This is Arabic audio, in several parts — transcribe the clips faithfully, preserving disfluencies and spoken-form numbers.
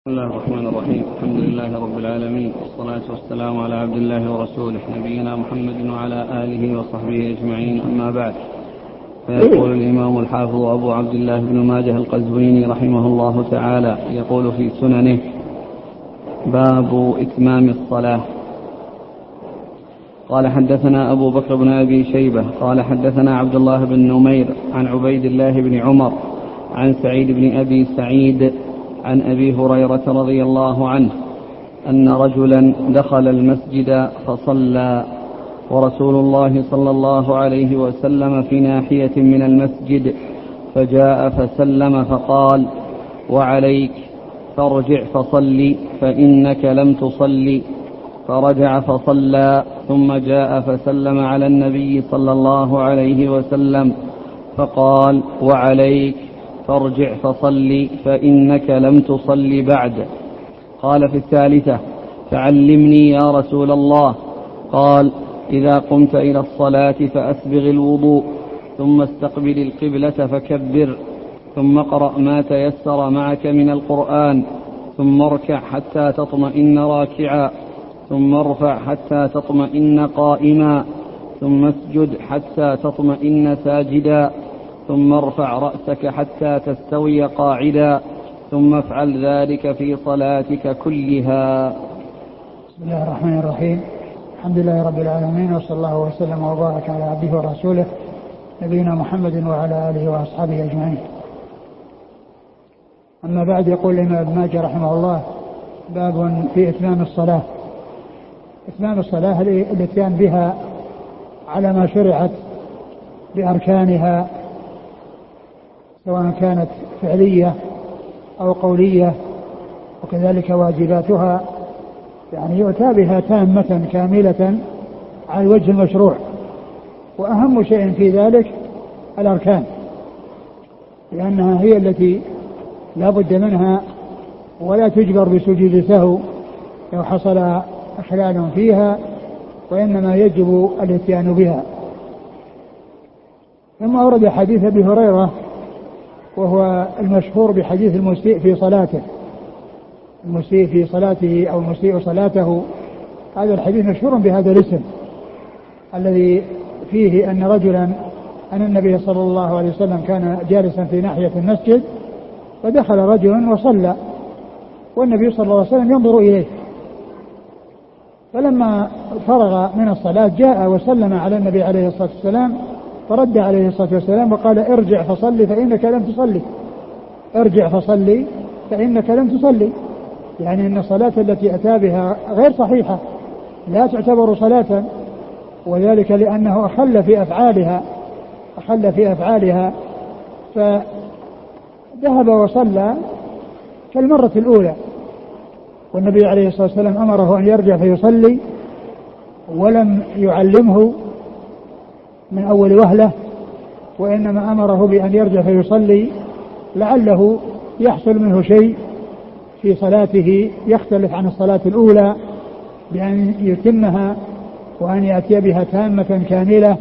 بسم الله الرحمن الرحيم. الحمد لله رب العالمين، والصلاة والسلام على عبد الله ورسوله نبينا محمد وعلى آله وصحبه أجمعين، أما بعد. فيقول الإمام الحافظ أبو عبد الله بن ماجه القزويني رحمه الله تعالى، يقول في سننه: باب إتمام الصلاة. قال: حدثنا أبو بكر بن أبي شيبة قال حدثنا عبد الله بن نمير عن عبيد الله بن عمر عن سعيد بن أبي سعيد عن أبي هريرة رضي الله عنه أن رجلا دخل المسجد فصلى، ورسول الله صلى الله عليه وسلم في ناحية من المسجد، فجاء فسلم فقال: وعليك، فارجع فصل فإنك لم تصل. فرجع فصلى، ثم جاء فسلم على النبي صلى الله عليه وسلم فقال: وعليك، فارجع فصل فإنك لم تصل بعد. قال في الثالثة: فعلمني يا رسول الله. قال: إذا قمت إلى الصلاة فأسبغ الوضوء، ثم استقبل القبلة فكبر، ثم اقرأ ما تيسر معك من القرآن، ثم اركع حتى تطمئن راكعا، ثم ارفع حتى تطمئن قائما، ثم اسجد حتى تطمئن ساجدا، ثم ارفع رأسك حتى تستوي قاعدا، ثم افعل ذلك في صلاتك كلها. بسم الله الرحمن الرحيم. الحمد لله رب العالمين، وصلى الله وسلم وبارك على عبده ورسوله نبينا محمد وعلى آله وأصحابه أجمعين. أما بعد، يقول الإمام ابن ماجه رحمه الله: باب في إتمام الصلاة. إتمام الصلاة الاتيان بها على ما شرعت بأركانها، سواء كانت فعلية أو قولية، وكذلك واجباتها، يعني يؤتى بها تامة كاملة على الوجه المشروع. وأهم شيء في ذلك الأركان، لأنها هي التي لا بد منها، ولا تجبر بسجود سهو لو حصل خلال فيها، وإنما يجب الاتيان بها. ثم أورد حديث أبي هريرة، وهو المشهور بحديث المسيء في صلاته، المسيء في صلاته أو المسيء صلاته. هذا الحديث مشهور بهذا الاسم، الذي فيه أن رجلا أن النبي صلى الله عليه وسلم كان جالسا في ناحية المسجد، ودخل رجل وصلى، والنبي صلى الله عليه وسلم ينظر إليه، فلما فرغ من الصلاة جاء وسلم على النبي عليه الصلاة والسلام، فرد عليه الصلاة والسلام وقال: ارجع فصلي فإنك لم تصلي. ارجع فصلي فإنك لم تصلي، يعني أن الصلاة التي أتى بها غير صحيحة، لا تعتبر صلاة، وذلك لأنه أخل في أفعالها أخل في أفعالها فذهب وصلى كالمرة الأولى، والنبي عليه الصلاة والسلام أمره أن يرجع فيصلي، ولم يعلمه من أول وهلة، وإنما أمره بأن يرجع فيصلي لعله يحصل منه شيء في صلاته يختلف عن الصلاة الأولى، بأن يتمها وأن يأتي بها تامة كاملة.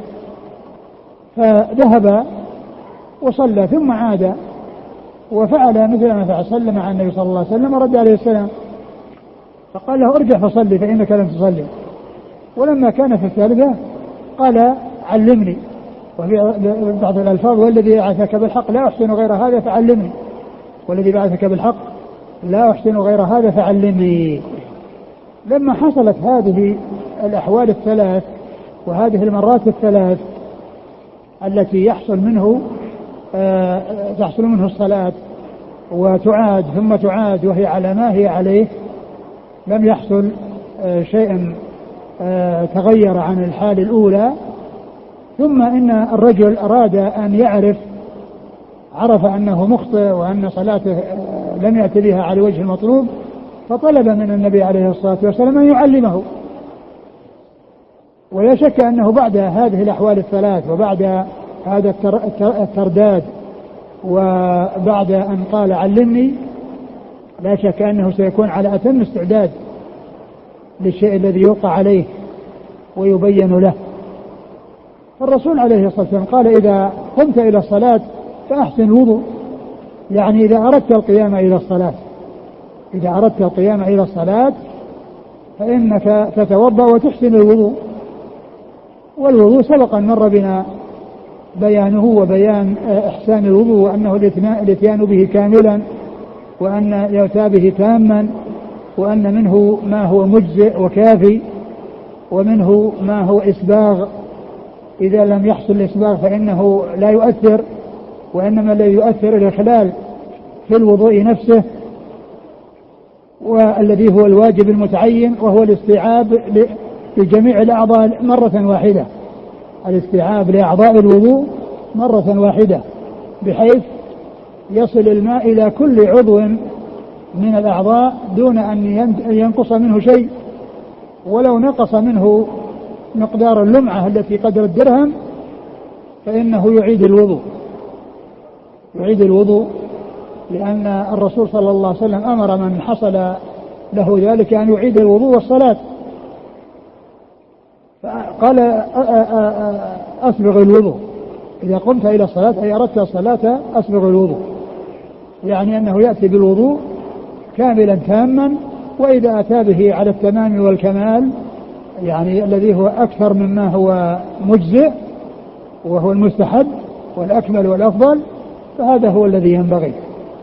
فذهب وصلى ثم عاد وفعل مثل ما فعل، صلى مع النبي صلى الله عليه وسلم ورد عليه السلام، فقال له: ارجع فصلي فإنك لم تصلي. ولما كان في الثالثة قال: علمني. وفي بعض الألفاظ: والذي بعثك بالحق لا أحسن غير هذا فعلمني، والذي بعثك بالحق لا أحسن غير هذا فعلمني. لما حصلت هذه الأحوال الثلاث وهذه المرات الثلاث التي يحصل منه آه تحصل منه الصلاة وتعاد ثم تعاد وهي على ما هي عليه، لم يحصل آه شيء آه تغير عن الحال الأولى. ثم إن الرجل أراد أن يعرف عرف أنه مخطئ وأن صلاته لم يأتي بها على وجه المطلوب، فطلب من النبي عليه الصلاة والسلام أن يعلمه. ولا شك أنه بعد هذه الأحوال الثلاث وبعد هذا الترداد وبعد أن قال: علمني، لا شك أنه سيكون على أتم استعداد للشيء الذي يوقع عليه ويبين له. فالرسول عليه الصلاة والسلام قال: إذا قمت إلى الصلاة فأحسن الوضوء، يعني إذا أردت القيام إلى الصلاة إذا أردت القيام إلى الصلاة فإنك تتوضأ وتحسن الوضوء. والوضوء سبق أن مر بنا بيانه وبيان إحسان الوضوء، وأنه الاتيان به كاملا، وأن يؤتى به تاما، وأن منه ما هو مجزئ وكافي، ومنه ما هو إسباغ إذا لم يحصل الإسباغ فإنه لا يؤثر، وإنما الذي يؤثر الإخلال في الوضوء نفسه، والذي هو الواجب المتعين وهو الاستيعاب لجميع الأعضاء مرة واحدة، الاستيعاب لأعضاء الوضوء مرة واحدة بحيث يصل الماء إلى كل عضو من الأعضاء دون أن ينقص منه شيء، ولو نقص منه مقدار اللمعة التي قدر الدرهم فإنه يعيد الوضوء يعيد الوضوء لأن الرسول صلى الله عليه وسلم أمر من حصل له ذلك أن يعيد الوضوء والصلاة، فقال أسبغ الوضوء إذا قمت إلى الصلاة، أي أردت الصلاة أسبغ الوضوء، يعني أنه يأتي بالوضوء كاملا تاما، وإذا أتى به على التمام والكمال يعني الذي هو أكثر مما هو مجزئ وهو المستحب والأكمل والأفضل، فهذا هو الذي ينبغي.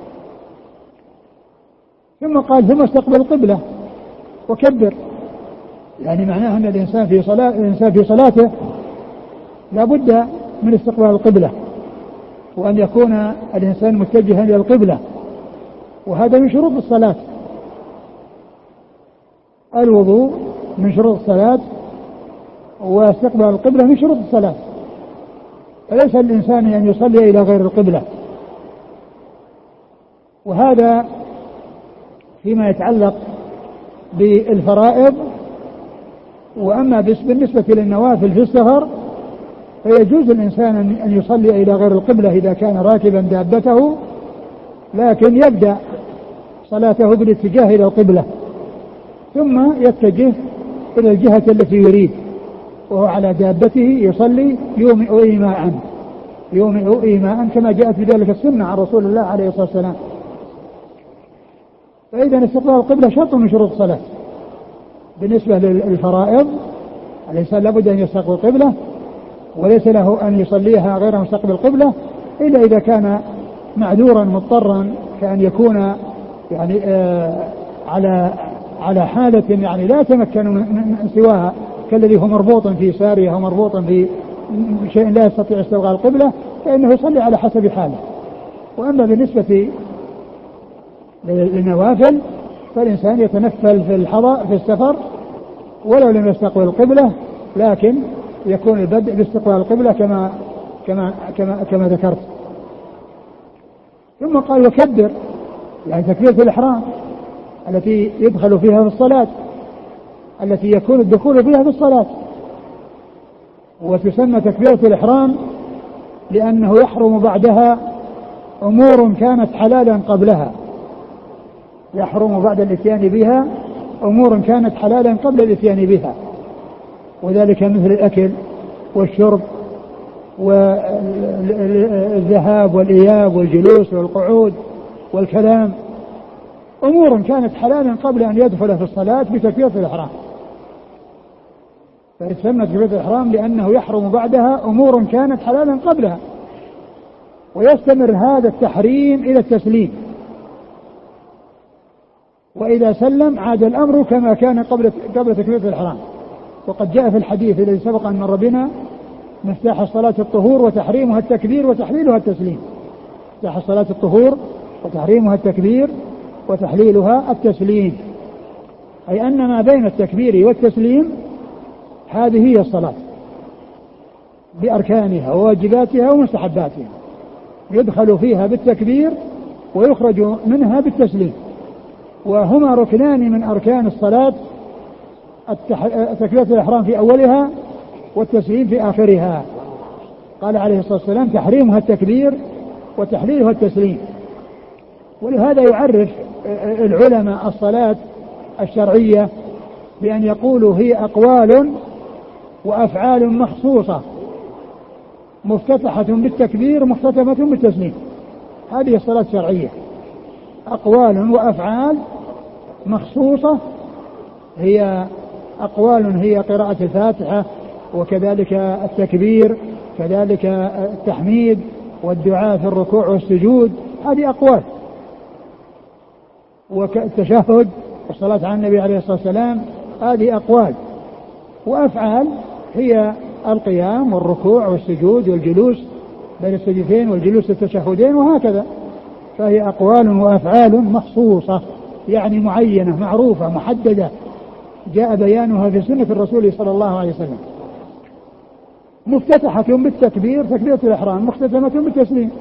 ثم قال ثم استقبل القبلة وكبر، يعني معناه أن الإنسان في صلاة الإنسان في صلاته لا بد من استقبال القبلة، وأن يكون الإنسان متجها إلى القبلة، وهذا من شروط الصلاة. الوضوء من شروط الصلاة، واستقبال القبلة من شروط الصلاة، فليس الإنسان أن يصلي إلى غير القبلة. وهذا فيما يتعلق بالفرائض. وأما بالنسبة للنوافل في السفر فيجوز الإنسان أن يصلي إلى غير القبلة إذا كان راكبا دابته، لكن يبدأ صلاته بالاتجاه إلى القبلة ثم يتجه إلى الجهة التي يريد، وهو على دابته يصلي يومئ إيماء يومئ إيماء كما جاءت بذلك السنة عن رسول الله عليه الصلاة والسلام. فإذا استقبال القبلة شرط من شروط الصلاة. بالنسبة للفرائض الإنسان لابد أن يستقبل القبلة، وليس له أن يصليها غير مستقبل القبلة إلا إذا كان معذورا مضطرا، كأن يكون يعني آه على على حالة يعني لا يتمكن من سواها، كالذي هو مربوط في سارية أو مربوط في شيء لا يستطيع استقبال القبلة، فإنه يصلي على حسب حاله. وأما بالنسبة للنوافل فالإنسان يتنفل في الحضر في السفر ولو لم يستقبل القبلة، لكن يكون البدء باستقبال القبلة كما كما كما كما ذكرت. ثم قال وكبر، يعني تكبيرة الإحرام التي يدخل فيها في الصلاة، التي يكون الدخول فيها في الصلاة، وتسمى تكبيرة الإحرام لأنه يحرم بعدها أمور كانت حلالا قبلها، يحرم بعد الاتيان بها أمور كانت حلالا قبل الاتيان بها، وذلك مثل الأكل والشرب والذهاب والإياب والجلوس والقعود والكلام، أمور كانت حلالا قبل أن يدخل في الصلاة بتكبيرة الإحرام. فيسمى تكبيرة الإحرام لأنه يحرم بعدها أمور كانت حلالا قبلها، ويستمر هذا التحريم إلى التسليم، وإذا سلم عاد الأمر كما كان قبل قبل تكبيرة الإحرام. وقد جاء في الحديث الذي سبق أن مر بنا مفتاح الصلاة الطهور وتحريمها التكبير وتحليلها التسليم. مفتاح الصلاة الطهور وتحريمها التكبير وتحليلها التسليم، أي أن ما بين التكبير والتسليم هذه هي الصلاة بأركانها وواجباتها ومستحباتها، يدخل فيها بالتكبير ويخرج منها بالتسليم، وهما ركنان من أركان الصلاة، تكبيرة الإحرام في أولها والتسليم في آخرها. قال عليه الصلاة والسلام تحريمها التكبير وتحليلها التسليم. ولهذا يعرف العلماء الصلاة الشرعية بأن يقولوا هي أقوال وأفعال مخصوصة مفتتحة بالتكبير مختتمة بالتسليم. هذه الصلاة الشرعية، أقوال وأفعال مخصوصة هي أقوال هي قراءة الفاتحة، وكذلك التكبير، كذلك التحميد والدعاء في الركوع والسجود، هذه أقوال. والتشهد والصلاة على النبي عليه الصلاة والسلام هذه أقوال. وأفعال هي القيام والركوع والسجود والجلوس بين السجدتين والجلوس التشهدين وهكذا. فهي أقوال وأفعال مخصوصة يعني معينة معروفة محددة جاء بيانها في سنة الرسول صلى الله عليه وسلم. مفتتحة بالتكبير تكبيرة الإحرام، مختتمة بالتسليم.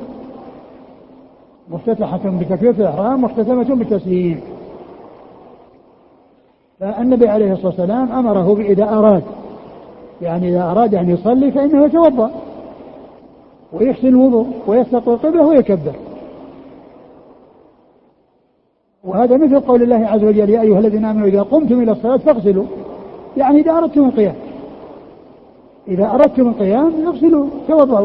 مفتتحة بتكبيرة الإحرام، مختتمة بالتسليم. فالنبي عليه الصلاة والسلام أمره إذا أراد يعني إذا أراد أن يصلي فإنه يتوضأ ويحسن الوضوء ويستقبل القبلة ويكبر. وهذا مثل قول الله عز وجل: يا أيها الذين آمنوا إذا قمتم إلى الصلاة فاغسلوا، يعني إذا أردتم القيام، إذا أردتم القيام فاغسلوا توضأوا،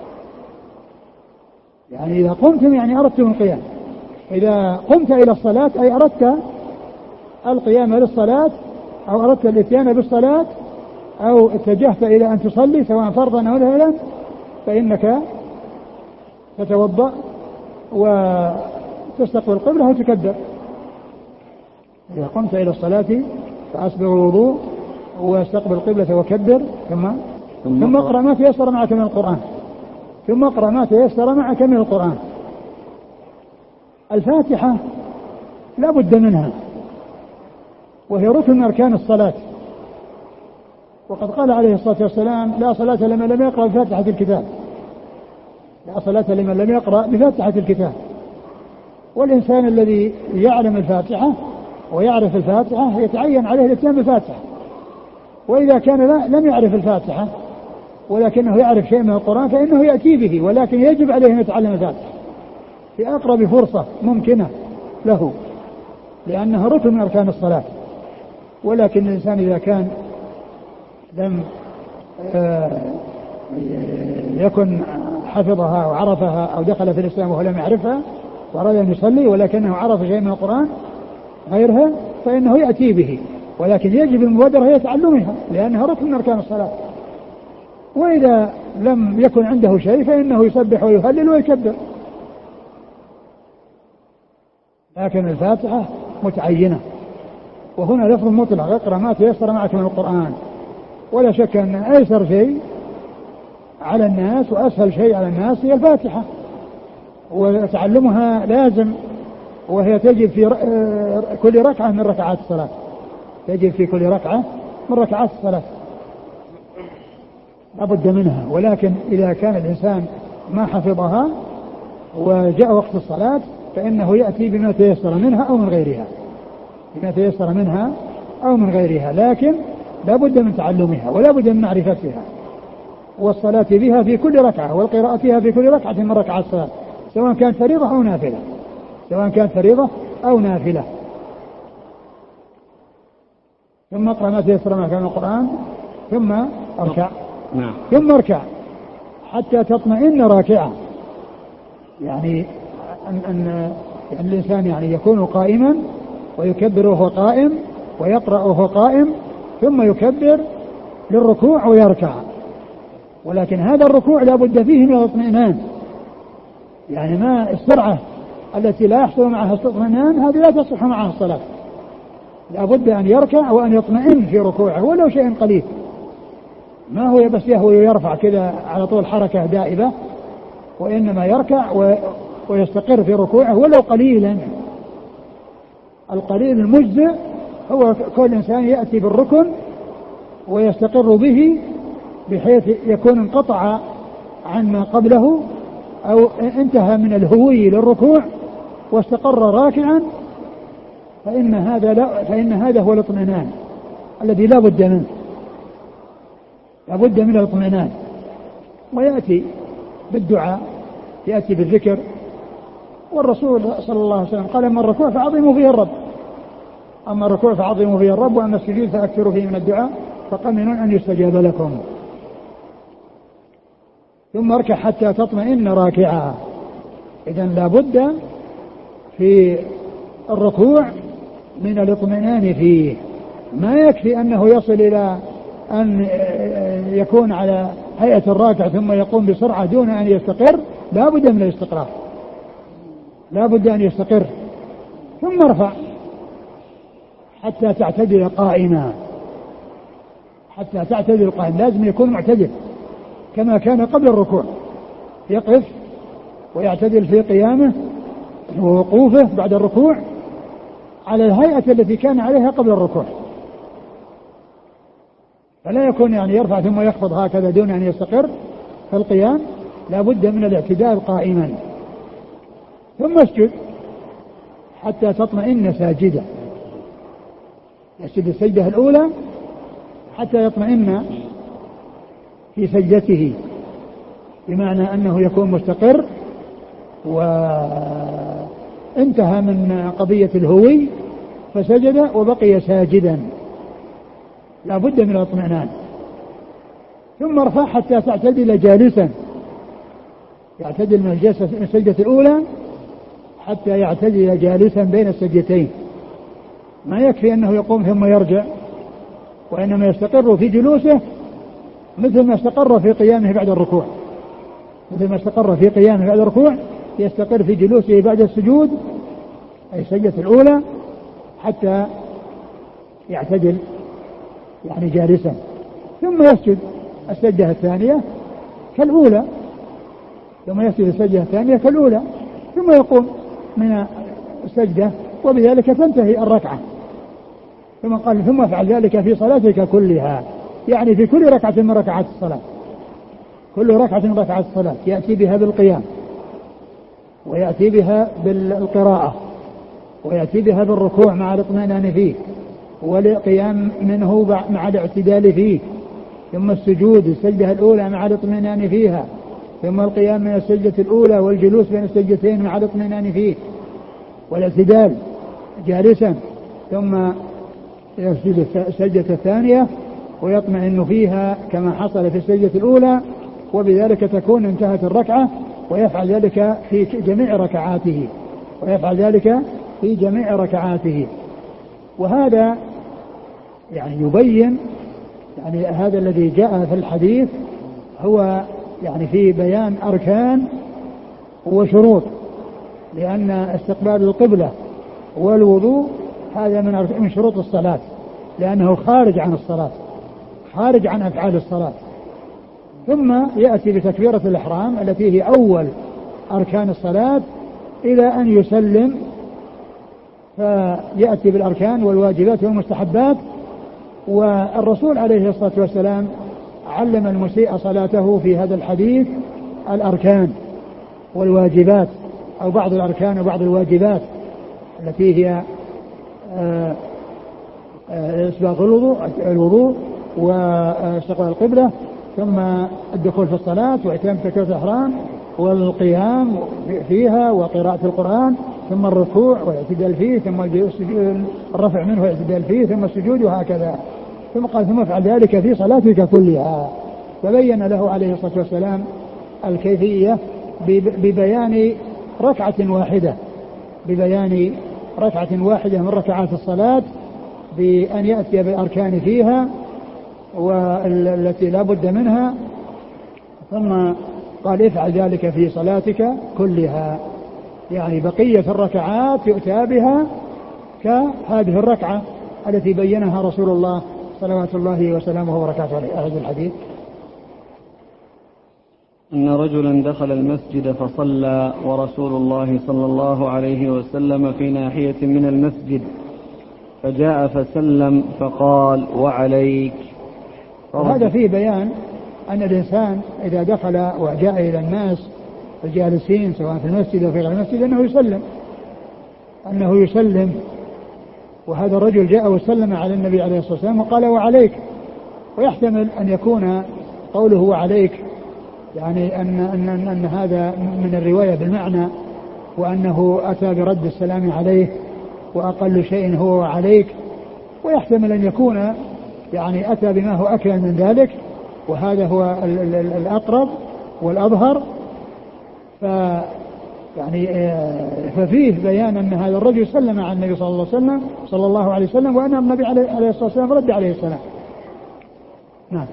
يعني إذا قمتم يعني أردتم القيام. إذا قمت إلى الصلاة أي أردت القيام للصلاة أو أردت الاتيان بالصلاة أو اتجهت إلى أن تصلي سواء فرضا أو نفلا فإنك تتوضأ وتستقبل القبلة وتكبر. إذا قمت إلى الصلاة فأسبغ الوضوء واستقبل القبلة وكبر ثم ثم اقرأ ما تيسر معك من القرآن ثم اقرأ ما تيسر معك من القرآن. الفاتحة لا بد منها وهي ركن من أركان الصلاة، وقد قال عليه الصلاة والسلام: لا صلاة لمن لم يقرأ بفاتحة الكتاب، لا صلاة لمن لم يقرأ بفاتحة الكتاب. والإنسان الذي يعلم الفاتحة ويعرف الفاتحة يتعين عليه الاتيان بالفاتحة. وإذا كان لا لم يعرف الفاتحة ولكنه يعرف شيء من القرآن فإنه يأتي به، ولكن يجب عليه أن يتعلم الفاتحة في أقرب فرصة ممكنة له، لأنها ركن من أركان الصلاة. ولكن الإنسان إذا كان لم يكن حفظها أو عرفها أو دخل في الإسلام وهو لم يعرفها وأراد أن يصلي ولكنه عرف شيء من القرآن غيرها فإنه يأتي به، ولكن يجب المبادرة هي تعلمها لأنها ركن من أركان الصلاة. وإذا لم يكن عنده شيء فإنه يسبح ويهلل ويكبر. لكن الفاتحة متعينة، وهنا لفظ مطلق: اقرأ ما تيسر معك من القرآن. ولا شك أن أيسر شيء على الناس وأسهل شيء على الناس هي الفاتحة، وتعلمها لازم، وهي تجب في كل ركعة من ركعات الصلاة، تجب في كل ركعة من ركعات الصلاة لابد منها. ولكن إذا كان الإنسان ما حفظها وجاء وقت الصلاة فإنه يأتي بما تيسر منها أو من غيرها، بما تيسر منها أو من غيرها، لكن لا بد من تعلمها ولا بد من معرفتها والصلاة بها في كل ركعة والقراءة فيها في كل ركعة من ركعات الصلاة، سواء كانت فريضة أو نافلة، سواء كانت فريضة أو نافلة. ثم اقرأ ما تيسر معك من القرآن ثم اركع نعم. ثم اركع حتى تطمئن راكعا، يعني أن, أن يعني الإنسان يعني يكون قائما ويكبر وهو قائم ويقرأ وهو قائم ثم يكبر للركوع ويركع. ولكن هذا الركوع لا بد فيه من الاطمئنان، يعني ما السرعة التي لا يحصل معها الاطمئنان هذه لا تصح معها الصلاة. لا بد أن يركع وأن يطمئن في ركوعه ولو شيء قليل، ما هو بس يهوي ويرفع كذا على طول حركة دائبة، وإنما يركع و... ويستقر في ركوعه ولو قليلا. القليل المجزئ هو كل إنسان يأتي بالركن ويستقر به بحيث يكون انقطع عن ما قبله أو انتهى من الهوي للركوع واستقر راكعا، فإن هذا لا فإن هذا هو الاطمئنان الذي لا بد منه، لا بد من الاطمئنان. ويأتي بالدعاء، يأتي بالذكر، والرسول صلى الله عليه وسلم قال: أما الركوع فعظموا فيه الرب، أما الركوع فعظموا فيه الرب، وأما السجود فأكثروا فيه من الدعاء فقمنون أن يستجاب لكم. ثم اركع حتى تطمئن راكعا. إذن لا بد في الركوع من الاطمئنان فيه. ما يكفي أنه يصل إلى أن يكون على هيئة الراكع ثم يقوم بسرعة دون أن يستقر، لا بد من الاستقرار، لا بد أن يستقر ثم ارفع حتى تعتدل قائما، حتى تعتدل قائما، لازم يكون معتدل كما كان قبل الركوع، يقف ويعتدل في قيامه ووقوفه بعد الركوع على الهيئة التي كان عليها قبل الركوع، فلا يكون يعني يرفع ثم يخفض هكذا دون أن يستقر في القيام، لا بد من الاعتدال قائما. ثم اسجد حتى تطمئن ساجدا، يسجد السجدة الأولى حتى يطمئن في سجدته، بمعنى أنه يكون مستقر وانتهى من قضية الهوي فسجد وبقي ساجدا، لا بد من الاطمئنان. ثم ارفع حتى تعتدل جالسا، يعتدل من السجدة الأولى حتى يعتدل جالسا بين السجدتين، ما يكفي أنه يقوم ثم يرجع، وإنما يستقر في جلوسه مثل ما استقر في قيامه بعد الركوع، مثل ما استقر في قيامه بعد الركوع يستقر في جلوسه بعد السجود أي السجدة الأولى حتى يعتدل يعني جالسا، ثم يسجد السجدة الثانية كالأولى، ثم يسجد السجدة الثانية كالأولى ثم يقوم من السجدة، وبذلك تنتهي الركعة. ثم قال ثم افعل ذلك في صلاتك كلها، يعني في كل ركعة من ركعات الصلاة، كل ركعة من ركعات الصلاة يأتي بها بالقيام، ويأتي بها بالقراءة، ويأتي بها بالركوع مع الاطمئنان فيه، والقيام منه مع الاعتدال فيه، ثم السجود السجدة الأولى مع الاطمئنان فيها، ثم القيام من السجدة الأولى والجلوس بين السجدتين مع الاطمئنان فيه والاعتدال جالسا، ثم يسجد السجدة الثانية ويطمئن فيها كما حصل في السجدة الأولى، وبذلك تكون انتهت الركعة، ويفعل ذلك في جميع ركعاته، ويفعل ذلك في جميع ركعاته. وهذا يعني يبين يعني هذا الذي جاء في الحديث هو يعني في بيان أركان وشروط، لأن استقبال القبلة والوضوء هذا من من شروط الصلاة، لأنه خارج عن الصلاة، خارج عن أفعال الصلاة. ثم يأتي بتكبيرة الإحرام التي هي أول أركان الصلاة إلى أن يسلم، فيأتي بالأركان والواجبات والمستحبات. والرسول عليه الصلاة والسلام علم المسيء صلاته في هذا الحديث الأركان والواجبات، أو بعض الأركان وبعض الواجبات التي هي إسباغ الوضوء الوضوء واستقبال القبلة، ثم الدخول في الصلاة وإتمام تكبيرة الإحرام والقيام فيها وقراءة القرآن، ثم الركوع والاعتدال فيه، ثم الرفع منه والاعتدال فيه، ثم السجود، وهكذا. ثم قال ثم افعل ذلك في صلاتك كلها، فبين له عليه الصلاة والسلام الكيفية ببيان ركعة واحدة، ببيان ركعة واحدة من ركعات الصلاة، بأن يأتي بالأركان فيها والتي لا بد منها، ثم قال افعل ذلك في صلاتك كلها، يعني بقية الركعات يؤتى بها كهذه الركعة التي بينها رسول الله صلوات الله وسلامه وبركاته عليه. هذا الحديث أن رجلا دخل المسجد فصلى ورسول الله صلى الله عليه وسلم في ناحية من المسجد، فجاء فسلم فقال وعليك. وهذا فيه بيان أن الإنسان إذا دخل وجاء إلى الناس الجالسين سواء في المسجد أو في غير المسجد أنه يسلم، أنه يسلم. وهذا الرجل جاء وسلم على النبي عليه الصلاة والسلام وقال وعليك، ويحتمل أن يكون قوله وعليك يعني أن, أن, أن, أن هذا من الرواية بالمعنى، وأنه أتى برد السلام عليه، وأقل شيء هو وعليك. ويحتمل أن يكون يعني أتى بما هو أكمل من ذلك، وهذا هو الأقرب والأظهر. يعني ففيه بيان أن هذا الرجل سلم على النبي صلى الله عليه وسلم صلى الله عليه وسلم وأن النبي عليه الصلاة والسلام رد عليه السلام. نعم.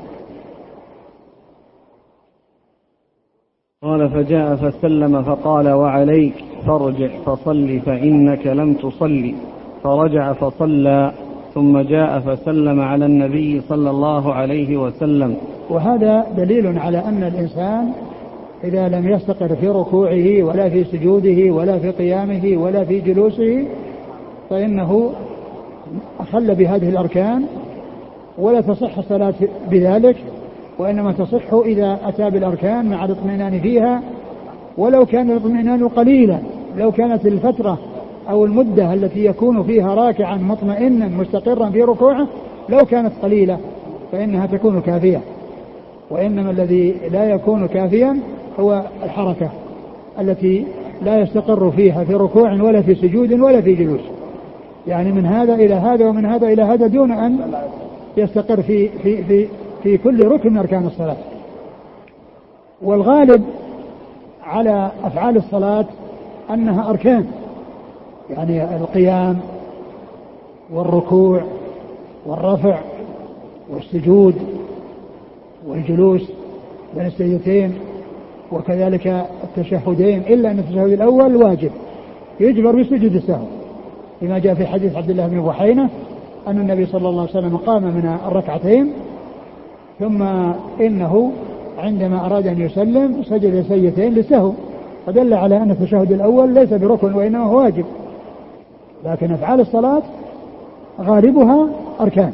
قال فجاء فسلم فقال وعليك فارجع فصل فإنك لم تصلي، فرجع فصلى ثم جاء فسلم على النبي صلى الله عليه وسلم. وهذا دليل على أن الإنسان إذا لم يستقر في ركوعه ولا في سجوده ولا في قيامه ولا في جلوسه فإنه أخل بهذه الأركان ولا تصح الصلاة بذلك، وإنما تصح إذا أتى بالأركان مع الاطمئنان فيها، ولو كان الاطمئنان قليلا، لو كانت الفترة أو المدة التي يكون فيها راكعا مطمئنا مستقرا في ركوعه لو كانت قليلة فإنها تكون كافية. وإنما الذي لا يكون كافيا هو الحركة التي لا يستقر فيها في ركوع ولا في سجود ولا في جلوس، يعني من هذا إلى هذا ومن هذا إلى هذا دون أن يستقر في, في, في, في كل ركن من أركان الصلاة. والغالب على أفعال الصلاة أنها أركان، يعني القيام والركوع والرفع والسجود والجلوس بين السجدتين وكذلك التشهدين، إلا أن التشهد الأول واجب يجبر بسجود السهو، لما جاء في حديث عبد الله بن بحينة أن النبي صلى الله عليه وسلم قام من الركعتين ثم إنه عندما أراد أن يسلم سجد سجدتين للسهو، فدل على أن التشهد الأول ليس بركن وإنما هو واجب. لكن أفعال الصلاة غالبها أركان،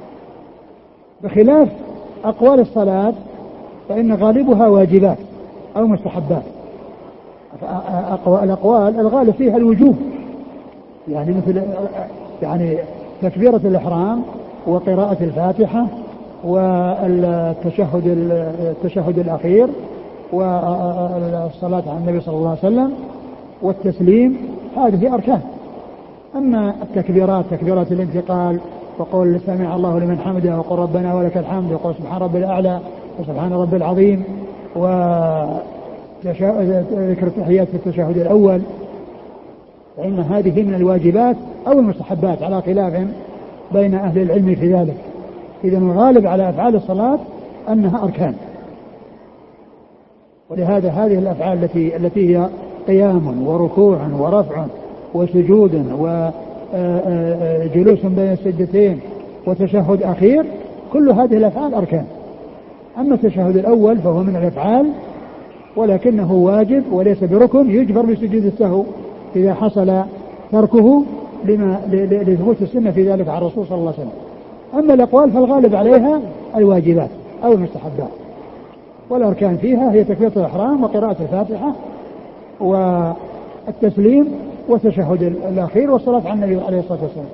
بخلاف أقوال الصلاة فإن غالبها واجبات أو مستحبات. الأقوال الغالب فيها الوجوب، يعني مثل يعني تكبيرة الإحرام وقراءة الفاتحة والتشهد التشهد الأخير والصلاة على النبي صلى الله عليه وسلم والتسليم، هذه أركان. أما التكبيرات تكبيرات الانتقال وقول سمع الله لمن حمده وقل ربنا ولك الحمد وقل سبحان ربي الأعلى وسبحان ربي العظيم وذكر التحيات في التشهد الأول، فإن هذه من الواجبات أو المستحبات على خلاف بين أهل العلم في ذلك. إذا الغالب على أفعال الصلاة أنها أركان، ولهذا هذه الأفعال التي التي هي قيام وركوع ورفع وسجود وجلوس بين السجدتين وتشهد أخير، كل هذه الأفعال أركان. أما التشهد الأول فهو من الأفعال ولكنه واجب وليس بركن يجبر بسجود السهو إذا حصل تركه لما لثبوت السنة في ذلك عن الرسول صلى الله عليه وسلم. أما الأقوال فالغالب عليها الواجبات أو المستحبات، والأركان فيها هي تكبيرة الإحرام وقراءة الفاتحة والتسليم والتشهد الأخير والصلاة على النبي عليه الصلاة والسلام.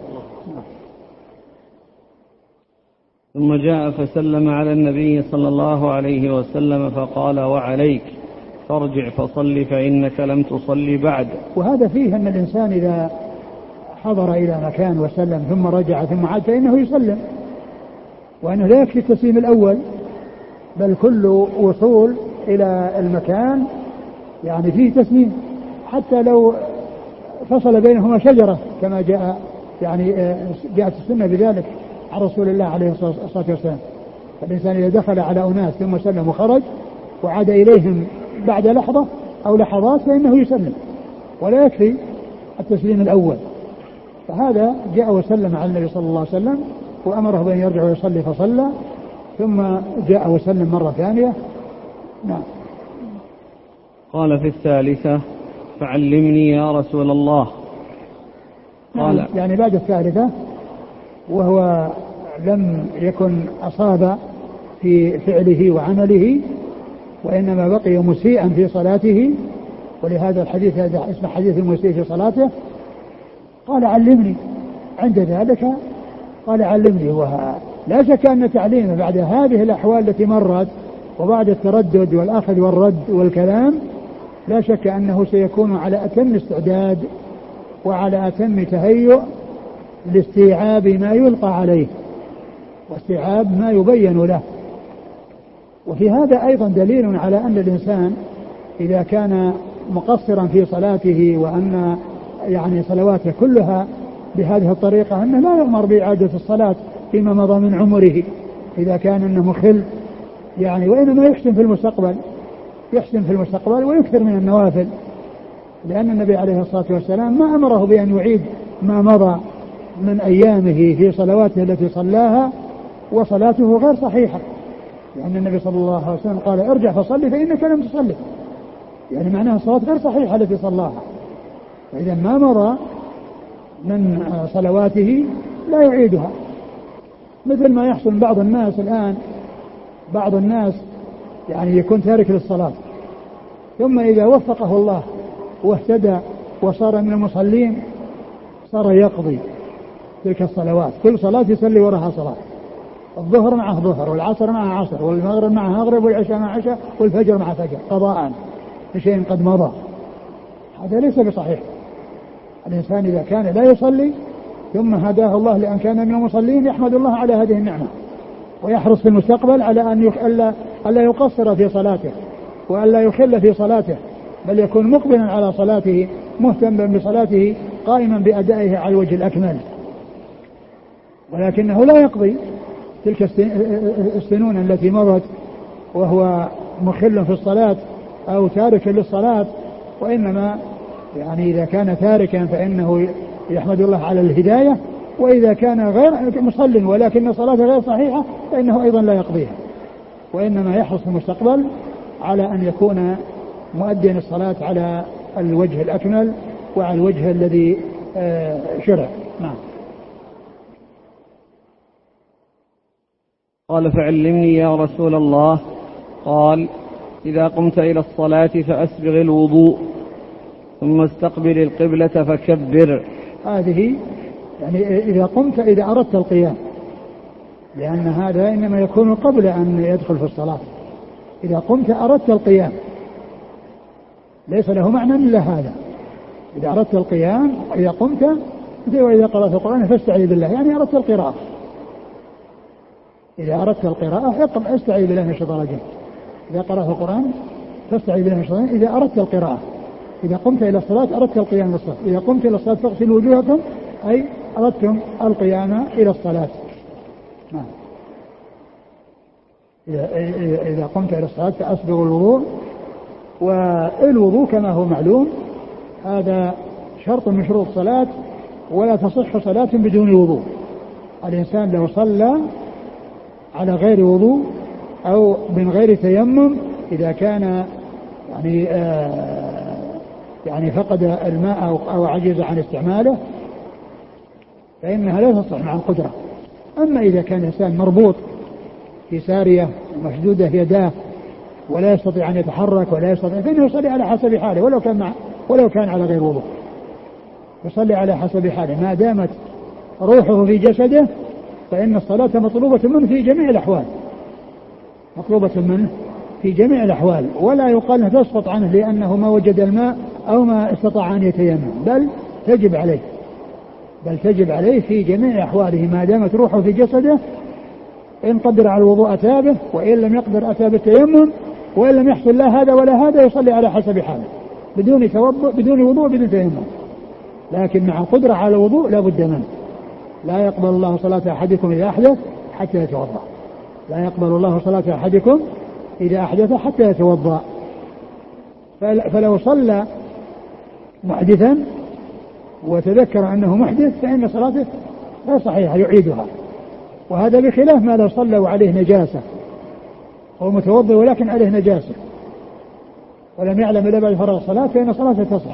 ثم جاء فسلم على النبي صلى الله عليه وسلم فقال وعليك فارجع فصل فإنك لم تصلي بعد. وهذا فيه أن الإنسان إذا حضر إلى مكان وسلم ثم رجع ثم عاد فإنه يسلم، وأنه لا يكفي التسليم الأول، بل كل وصول إلى المكان يعني فيه تسليم، حتى لو فصل بينهما شجرة كما جاء يعني جاءت السنة بذلك عن رسول الله عليه الصلاة والسلام. فالإنسان إذا دخل على أناس ثم سلم وخرج وعاد إليهم بعد لحظة أو لحظات فإنه يسلم، ولا يكفي التسليم الأول. فهذا جاء وسلم على النبي صلى الله عليه وسلم وأمره بأن يرجع ويصلي فصلى، ثم جاء وسلم مرة ثانية. نعم. قال في الثالثة فعلمني يا رسول الله. قال يعني بعد الثالثة وهو لم يكن أصاب في فعله وعمله وإنما بقي مسيئا في صلاته، ولهذا الحديث هذا اسمه حديث المسيء في صلاته. قال علمني، عند ذلك قال علمني. ولا شك أن تعليمه بعد هذه الأحوال التي مرت وبعد التردد والأخذ والرد والكلام لا شك أنه سيكون على أتم استعداد وعلى أتم تهيؤ لاستيعاب ما يلقى عليه واستيعاب ما يبين له. وفي هذا أيضا دليل على أن الإنسان إذا كان مقصرا في صلاته وأن يعني صلواته كلها بهذه الطريقة، أنه لا يؤمر بإعادة الصلاة فيما مضى من عمره إذا كان أنه مخل يعني، وإنما يحسن في المستقبل يحسن في المستقبل ويكثر من النوافل، لأن النبي عليه الصلاة والسلام ما أمره بأن يعيد ما مضى من أيامه في صلواته التي صلاها وصلاته غير صحيحة، لأن النبي صلى الله عليه وسلم قال ارجع فصلي فإنك لم تصلي، يعني معناها الصلاة غير صحيحة التي صلاها، فإذا ما مضى من صلواته لا يعيدها. مثل ما يحصل بعض الناس الآن، بعض الناس يعني يكون تارك للصلاة ثم إذا وفقه الله واهتدى وصار من المصلين صار يقضي تلك الصلوات، كل صلاة يصلي وراها صلاة، الظهر معه ظهر والعصر معه عصر والمغرب معه مغرب والعشاء معه عشاء والفجر معه فجر قضاء لشيء قد مضى. هذا ليس بصحيح. الإنسان إذا كان لا يصلي ثم هداه الله لأن كان من المصلين يحمد الله على هذه النعمة ويحرص في المستقبل على أن ألا ألا يقصر في صلاته وألا يخل في صلاته، بل يكون مقبلا على صلاته مهتما بصلاته قائما بأدائه على الوجه الأكمل، ولكنه لا يقضي تلك السنون التي مضت وهو مخل في الصلاة أو تارك للصلاة، وإنما يعني إذا كان تاركا فإنه يحمد الله على الهداية، وإذا كان غير مصل ولكن صلاته غير صحيحة فإنه أيضا لا يقضيها، وإنما يحرص في المستقبل على أن يكون مؤديا الصلاة على الوجه الأكمل وعلى الوجه الذي شرع. نعم. قال فعلمني يا رسول الله. قال إذا قمت إلى الصلاة فأسبغ الوضوء ثم استقبل القبلة فكبر. هذه يعني إذا قمت إذا أردت القيام، لأن هذا إنما يكون قبل أن يدخل في الصلاة. إذا قمت أردت القيام ليس له معنى إلا هذا. إذا أردت القيام إذا قمت وإذا قرأت القرآن فاستعذ بالله، يعني أردت القراءة. إذا أردت القراءة استعذ بالله من الشيطان الرجيم. إذا قرأت القرآن فاستعذ بالله من الشيطان الرجيم. إذا أردت القراءة، إذا قمت إلى الصلاة أردت القيام للصلاة. إذا قمت إلى الصلاة فاغسلوا وجوهكم أي أردتم القيام إلى الصلاة. نعم. إذا, إذا قمت إلى الصلاة فأسبغ الوضوء، والوضوء كما هو معلوم هذا شرط من شروط الصلاة، ولا تصح صلاة بدون وضوء. الإنسان لو صلى على غير وضوء أو من غير تيمم إذا كان يعني آه يعني فقد الماء أو, أو عجز عن استعماله فإنها لا تصح مع القدرة. أما إذا كان الإنسان مربوط في سارية مشدودة يداه ولا يستطيع أن يتحرك ولا يستطيع فإنه يصلي على حسب حاله، ولو كان مع ولو كان على غير وضوء يصلي على حسب حاله ما دامت روحه في جسده، فإن الصلاة مطلوبة منه في جميع الأحوال، مطلوبة منه في جميع الأحوال، ولا يقال أنه تسقط عنه لأنه ما وجد الماء أو ما استطاع أن يتيمم، بل تجب عليه بل تجب عليه في جميع أحواله ما دامت روحه في جسده. إن قدر على الوضوء أتى به، وإن لم يقدر أتى بالتيمم، وإن لم يحصل لا هذا ولا هذا يصلي على حسب حاله بدون توضؤ بدون وضوء بدون تيمم، لكن مع قدرة على الوضوء لا بد منه. لا يقبل الله صلاة أحدكم إذا أحدث حتى يتوضأ، لا يقبل الله صلاة أحدكم إذا أحدث حتى يتوضأ. فلو صلى محدثا وتذكر أنه محدث فإن صلاته لا صحيحة يعيدها، وهذا بخلاف ما لو صلى وعليه نجاسة، هو متوضئ ولكن عليه نجاسة ولم يعلم إلا بعد فرغ الصلاة فإن صلاته تصح.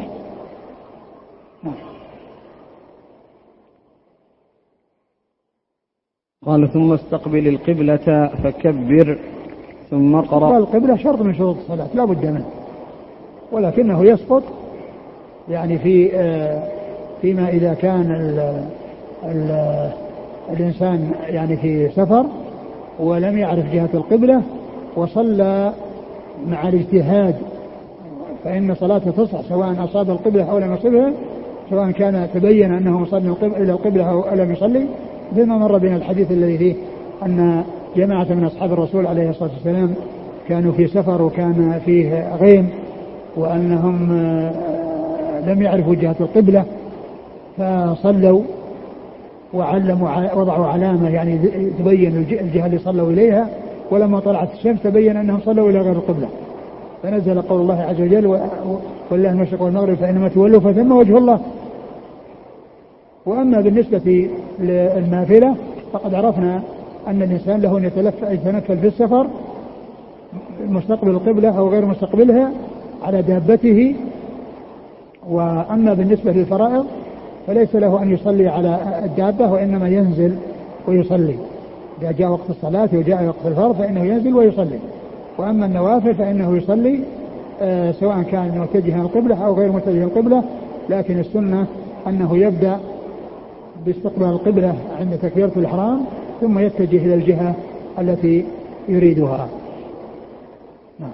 قال ثم استقبل القبلة فكبر ثم قرأ. القبلة شرط من شروط الصلاة لا بد منه، ولكنه يسقط يعني في فيما إذا كان ال ال الإنسان يعني في سفر ولم يعرف جهة القبلة وصلى مع الاجتهاد فإن صلاته تصح سواء أصاب القبلة أو لم يصبها، سواء كان تبين أنه مصلي إلى القبلة أو لم يصلي، بما مر بنا الحديث الذي فيه أن جماعة من أصحاب الرسول عليه الصلاة والسلام كانوا في سفر وكان فيه غيم وأنهم لم يعرفوا جهة القبلة فصلوا وعلموا وضعوا علامة يعني تبين الجهة اللي صلوا إليها، ولما طلعت الشمس تبين أنهم صلوا إلى غير القبلة، فنزل قول الله عز وجل ولله المشرق والمغرب فإنما تولوا فثم وجه الله. وأما بالنسبة للنافلة فقد عرفنا أن الإنسان له أن يتنفل في السفر مستقبل القبلة أو غير مستقبلها على دابته. وأما بالنسبة للفرائض فليس له أن يصلي على الدابة وإنما ينزل ويصلي، إذا جاء وقت الصلاة وجاء وقت الفرض فإنه ينزل ويصلي. وأما النوافل فإنه يصلي آه سواء كان متجها القبلة أو غير متجه القبلة، لكن السنة أنه يبدأ باستقبال القبلة عند تكبيرة الإحرام ثم يتجه إلى الجهة التي يريدها. نعم.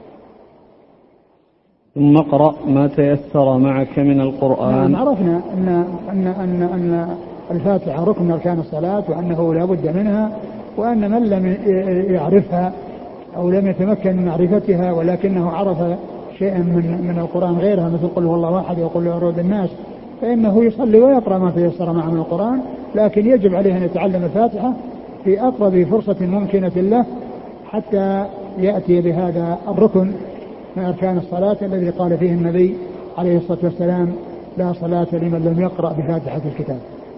ثم اقرأ ما تيسر معك من القرآن. نعم، عرفنا أن, أن, أن, أن الفاتحة ركن من أركان الصلاة وأنه لا بد منها، وأن من لم يعرفها أو لم يتمكن من معرفتها ولكنه عرف شيئا من, من القرآن غيرها مثل قل هو الله أحد وقل أعوذ بالناس فإنه يصلي ويقرأ ما تيسر معه من القرآن، لكن يجب عليه أن يتعلم الفاتحة في أقرب فرصة ممكنة له حتى يأتي بهذا الركن من أركان الصلاة الذي قال فيه النبي عليه الصلاة والسلام لا صلاة لمن لم يقرأ بفاتحة الكتاب.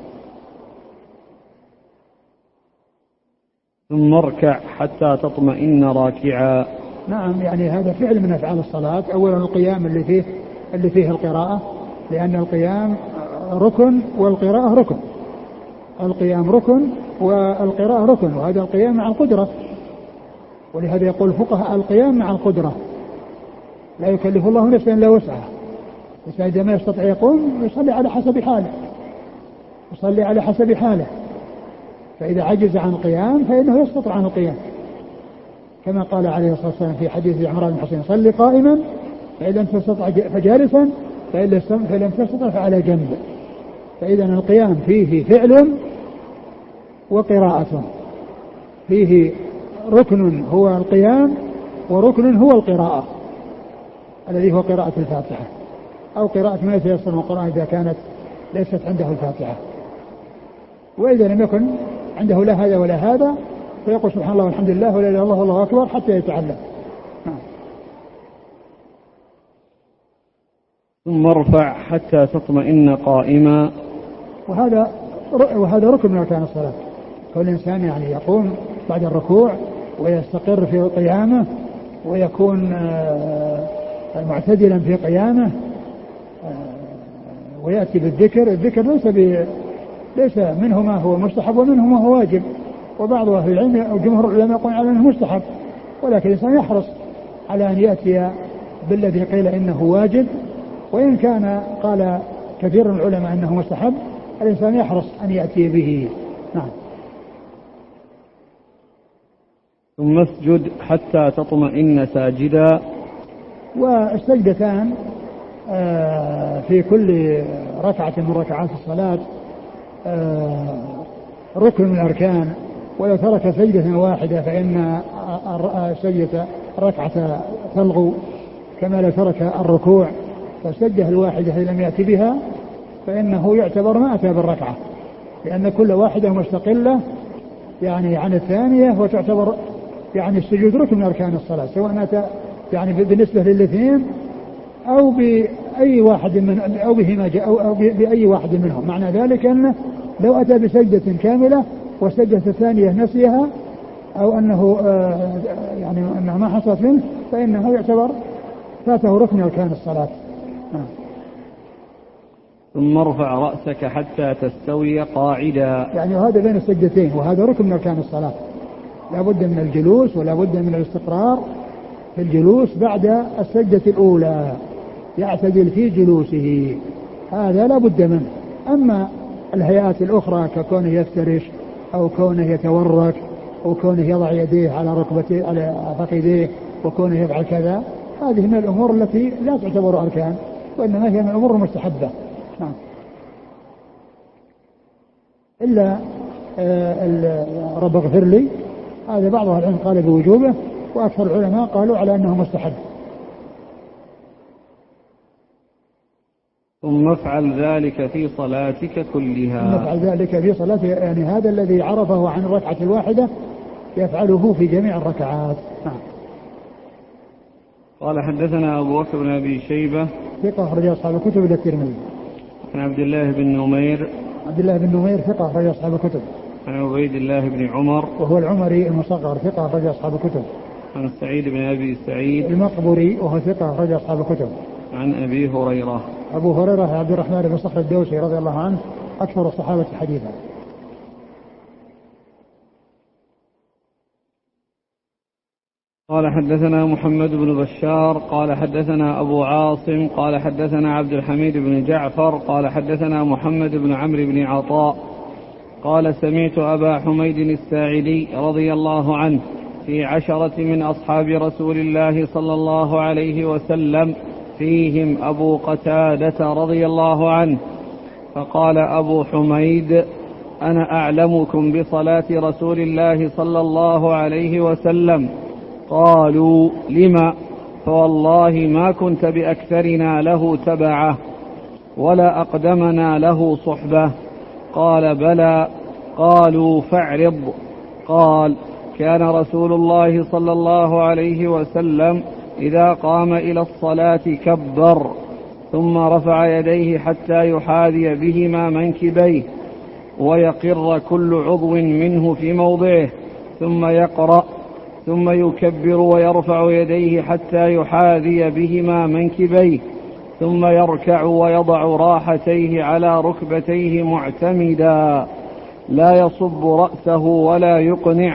ثم اركع حتى تطمئن راكعا. نعم، يعني هذا فعل من أفعال الصلاة. أولا القيام اللي فيه اللي فيه القراءة، لأن القيام ركن والقراءة ركن. القيام ركن والقراءة ركن، وهذا القيام مع القدرة، ولهذا يقول الفقهاء القيام مع القدرة، لا يكلف الله نفسا إلا وسعها. إذا ما يستطيع يقوم يصلي على حسب حاله، يصلي على حسب حاله، فإذا عجز عن القيام فإنه يسقط عن القيام، كما قال عليه الصلاة والسلام في حديث عمران بن حسين صلي قائما فإن لم تستطع فجالسا فإن لم تستطع فعلى جنب. فإذا القيام فيه فعل وقراءة، فيه ركن هو القيام وركن هو القراءة الذي هو قراءة الفاتحة أو قراءة ما يتيسر من القرآن إذا كانت ليست عنده الفاتحة. وإذا لم يكن عنده لا هذا ولا هذا فيقول سبحان الله والحمد لله ولا إله إلا الله والله أكبر حتى يتعلم. ثم ارفع حتى تطمئن قائما. وهذا وهذا ركن من أركان الصلاة. كل إنسان يعني يقوم بعد الركوع ويستقر في قيامه ويكون معتدلا في قيامه ويأتي بالذكر. الذكر ليس ب... ليس منه ما هو مستحب ومنه ما هو واجب، وبعض أهل العلم أو جمهور العلماء يقول على أنه مستحب، ولكن الإنسان يحرص على أن يأتي بالذي قيل إنه واجب، وإن كان قال كثير من العلماء أنه مستحب الإنسان يحرص أن يأتي به. نعم. ثم اسجد حتى تطمئن ساجدا. والسجدتان في كل ركعة من ركعات الصلاة ركن من الأركان، ولو ترك سجدة واحدة فإن سجدة ركعة تلغو، كما لو ترك الركوع فالسجدة الواحدة إذا لم يأتي بها فإنه يعتبر ما أتى بالركعة، لأن كل واحدة مستقلة يعني عن الثانية، وتعتبر يعني السجود ركن من أركان الصلاة سواء أتى يعني بالنسبة للاثنين أو بأي واحد من أو بهما أو, أو بأي واحد منهم. معنى ذلك أنه لو أتى بسجدة كاملة والسجدة الثانية نسيها أو أنه آه يعني أنها ما حصلت منه فإنه يعتبر فاته ركن من أركان الصلاة. آه. ثم ارفع رأسك حتى تستوي قاعدا. يعني هذا بين السجدتين، وهذا ركن من أركان الصلاة، لا بد من الجلوس ولا بد من الاستقرار في الجلوس بعد السجدة الأولى، يعتدل في جلوسه، هذا لا بد منه. أما الهيئات الأخرى ككونه يفترش أو كونه يتورك أو كونه يضع يديه على ركبتيه على فخذيه وكونه يفعل كذا، هذه من الأمور التي لا تعتبر أركان، وإنما هي من الأمور المستحبة. نعم. إلا آه رب اغفر لي، هذا بعض العلماء قال بوجوبه، وأكثر العلماء قالوا على أنه مستحب. ثم افعل ذلك في صلاتك كلها. ثم افعل ذلك في صلاته، يعني هذا الذي عرفه عن الركعة الواحدة يفعله في جميع الركعات. نعم. قال حدثنا أبو بكر بن أبي شيبة ثقة أخرج أصحاب الكتب إلى الترمذي. عن عبد الله بن نمير عبد الله بن نمير ثقة أخرج أصحاب الكتب. عن عبيد الله بن عمر وهو العمري المصغر ثقة أخرج أصحاب الكتب. عن سعيد بن أبي سعيد المقبري وهو ثقة أخرج أصحاب الكتب. عن أبي هريرة. أبو هريرة عبد الرحمن بن صخر الدوسي رضي الله عنه أكثر الصحابة حديثا. قال حدثنا محمد بن بشار قال حدثنا أبو عاصم قال حدثنا عبد الحميد بن جعفر قال حدثنا محمد بن عمرو بن عطاء قال سمعت أبا حميد الساعدي رضي الله عنه في عشرة من أصحاب رسول الله صلى الله عليه وسلم فيهم أبو قتادة رضي الله عنه، فقال أبو حميد أنا أعلمكم بصلاة رسول الله صلى الله عليه وسلم. قالوا لما؟ فوالله ما كنت بأكثرنا له تبعه ولا أقدمنا له صحبة. قال بلى. قالوا فاعرض. قال كان رسول الله صلى الله عليه وسلم إذا قام إلى الصلاة كبر ثم رفع يديه حتى يحاذي بهما منكبيه ويقر كل عضو منه في موضعه ثم يقرأ ثم يكبر ويرفع يديه حتى يحاذي بهما منكبيه ثم يركع ويضع راحتيه على ركبتيه معتمدا لا يصب رأسه ولا يقنع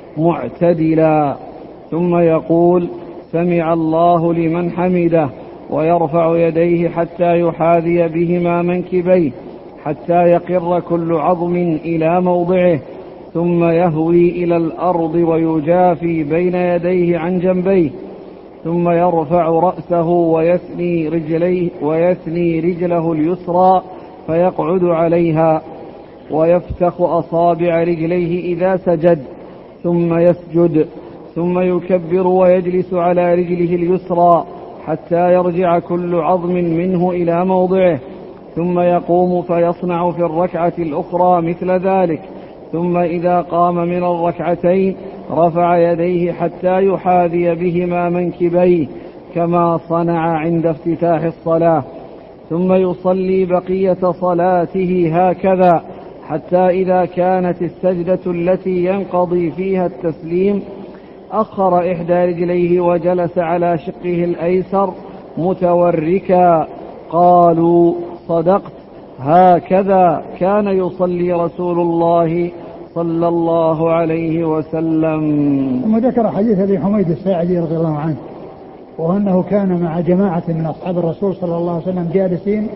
معتدلا ثم يقول سمع الله لمن حمده ويرفع يديه حتى يحاذي بهما منكبيه حتى يقر كل عظم إلى موضعه ثم يهوي إلى الأرض ويجافي بين يديه عن جنبيه ثم يرفع رأسه ويثني رجليه ويثني رجله اليسرى فيقعد عليها ويفتخ أصابع رجليه إذا سجد ثم يسجد ثم يكبر ويجلس على رجله اليسرى حتى يرجع كل عظم منه إلى موضعه ثم يقوم فيصنع في الركعة الأخرى مثل ذلك ثم إذا قام من الركعتين رفع يديه حتى يحاذي بهما منكبيه كما صنع عند افتتاح الصلاة ثم يصلي بقية صلاته هكذا حتى إذا كانت السجدة التي ينقضي فيها التسليم أخر إحدى رجليه وجلس على شقه الأيسر متوركا. قالوا صدقت هكذا كان يصلي رسول الله صلى الله عليه وسلم. ثم ذكر حديث أبي حميد الساعدي رضي الله عنه وأنه كان مع جماعة من أصحاب الرسول صلى الله عليه وسلم جالسين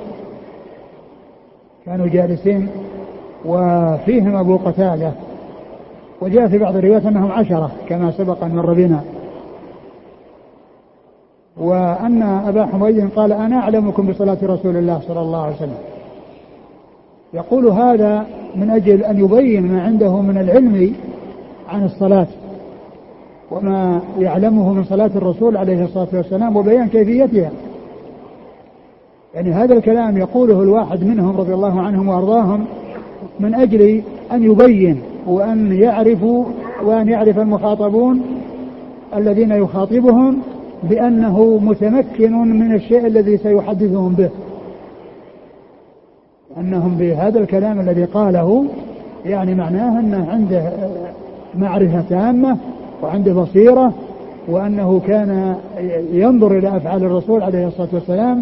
كانوا جالسين وفيهم أبو قتادة وجاء في بعض الروايات أنهم عشرة كما سبق أن مر بنا وأن أبا حميد قال أنا أعلمكم بصلاة رسول الله صلى الله عليه وسلم. يقول هذا من أجل أن يبين ما عنده من العلم عن الصلاة وما يعلمه من صلاة الرسول عليه الصلاة والسلام وبيان كيفيتها. يعني هذا الكلام يقوله الواحد منهم رضي الله عنهم وأرضاهم من أجل أن يبين وأن يعرفوا وأن يعرف المخاطبون الذين يخاطبهم بأنه متمكن من الشيء الذي سيحدثهم به، أنهم بهذا الكلام الذي قاله يعني معناه أنه عنده معرفة تامة وعنده بصيرة وأنه كان ينظر إلى أفعال الرسول عليه الصلاة والسلام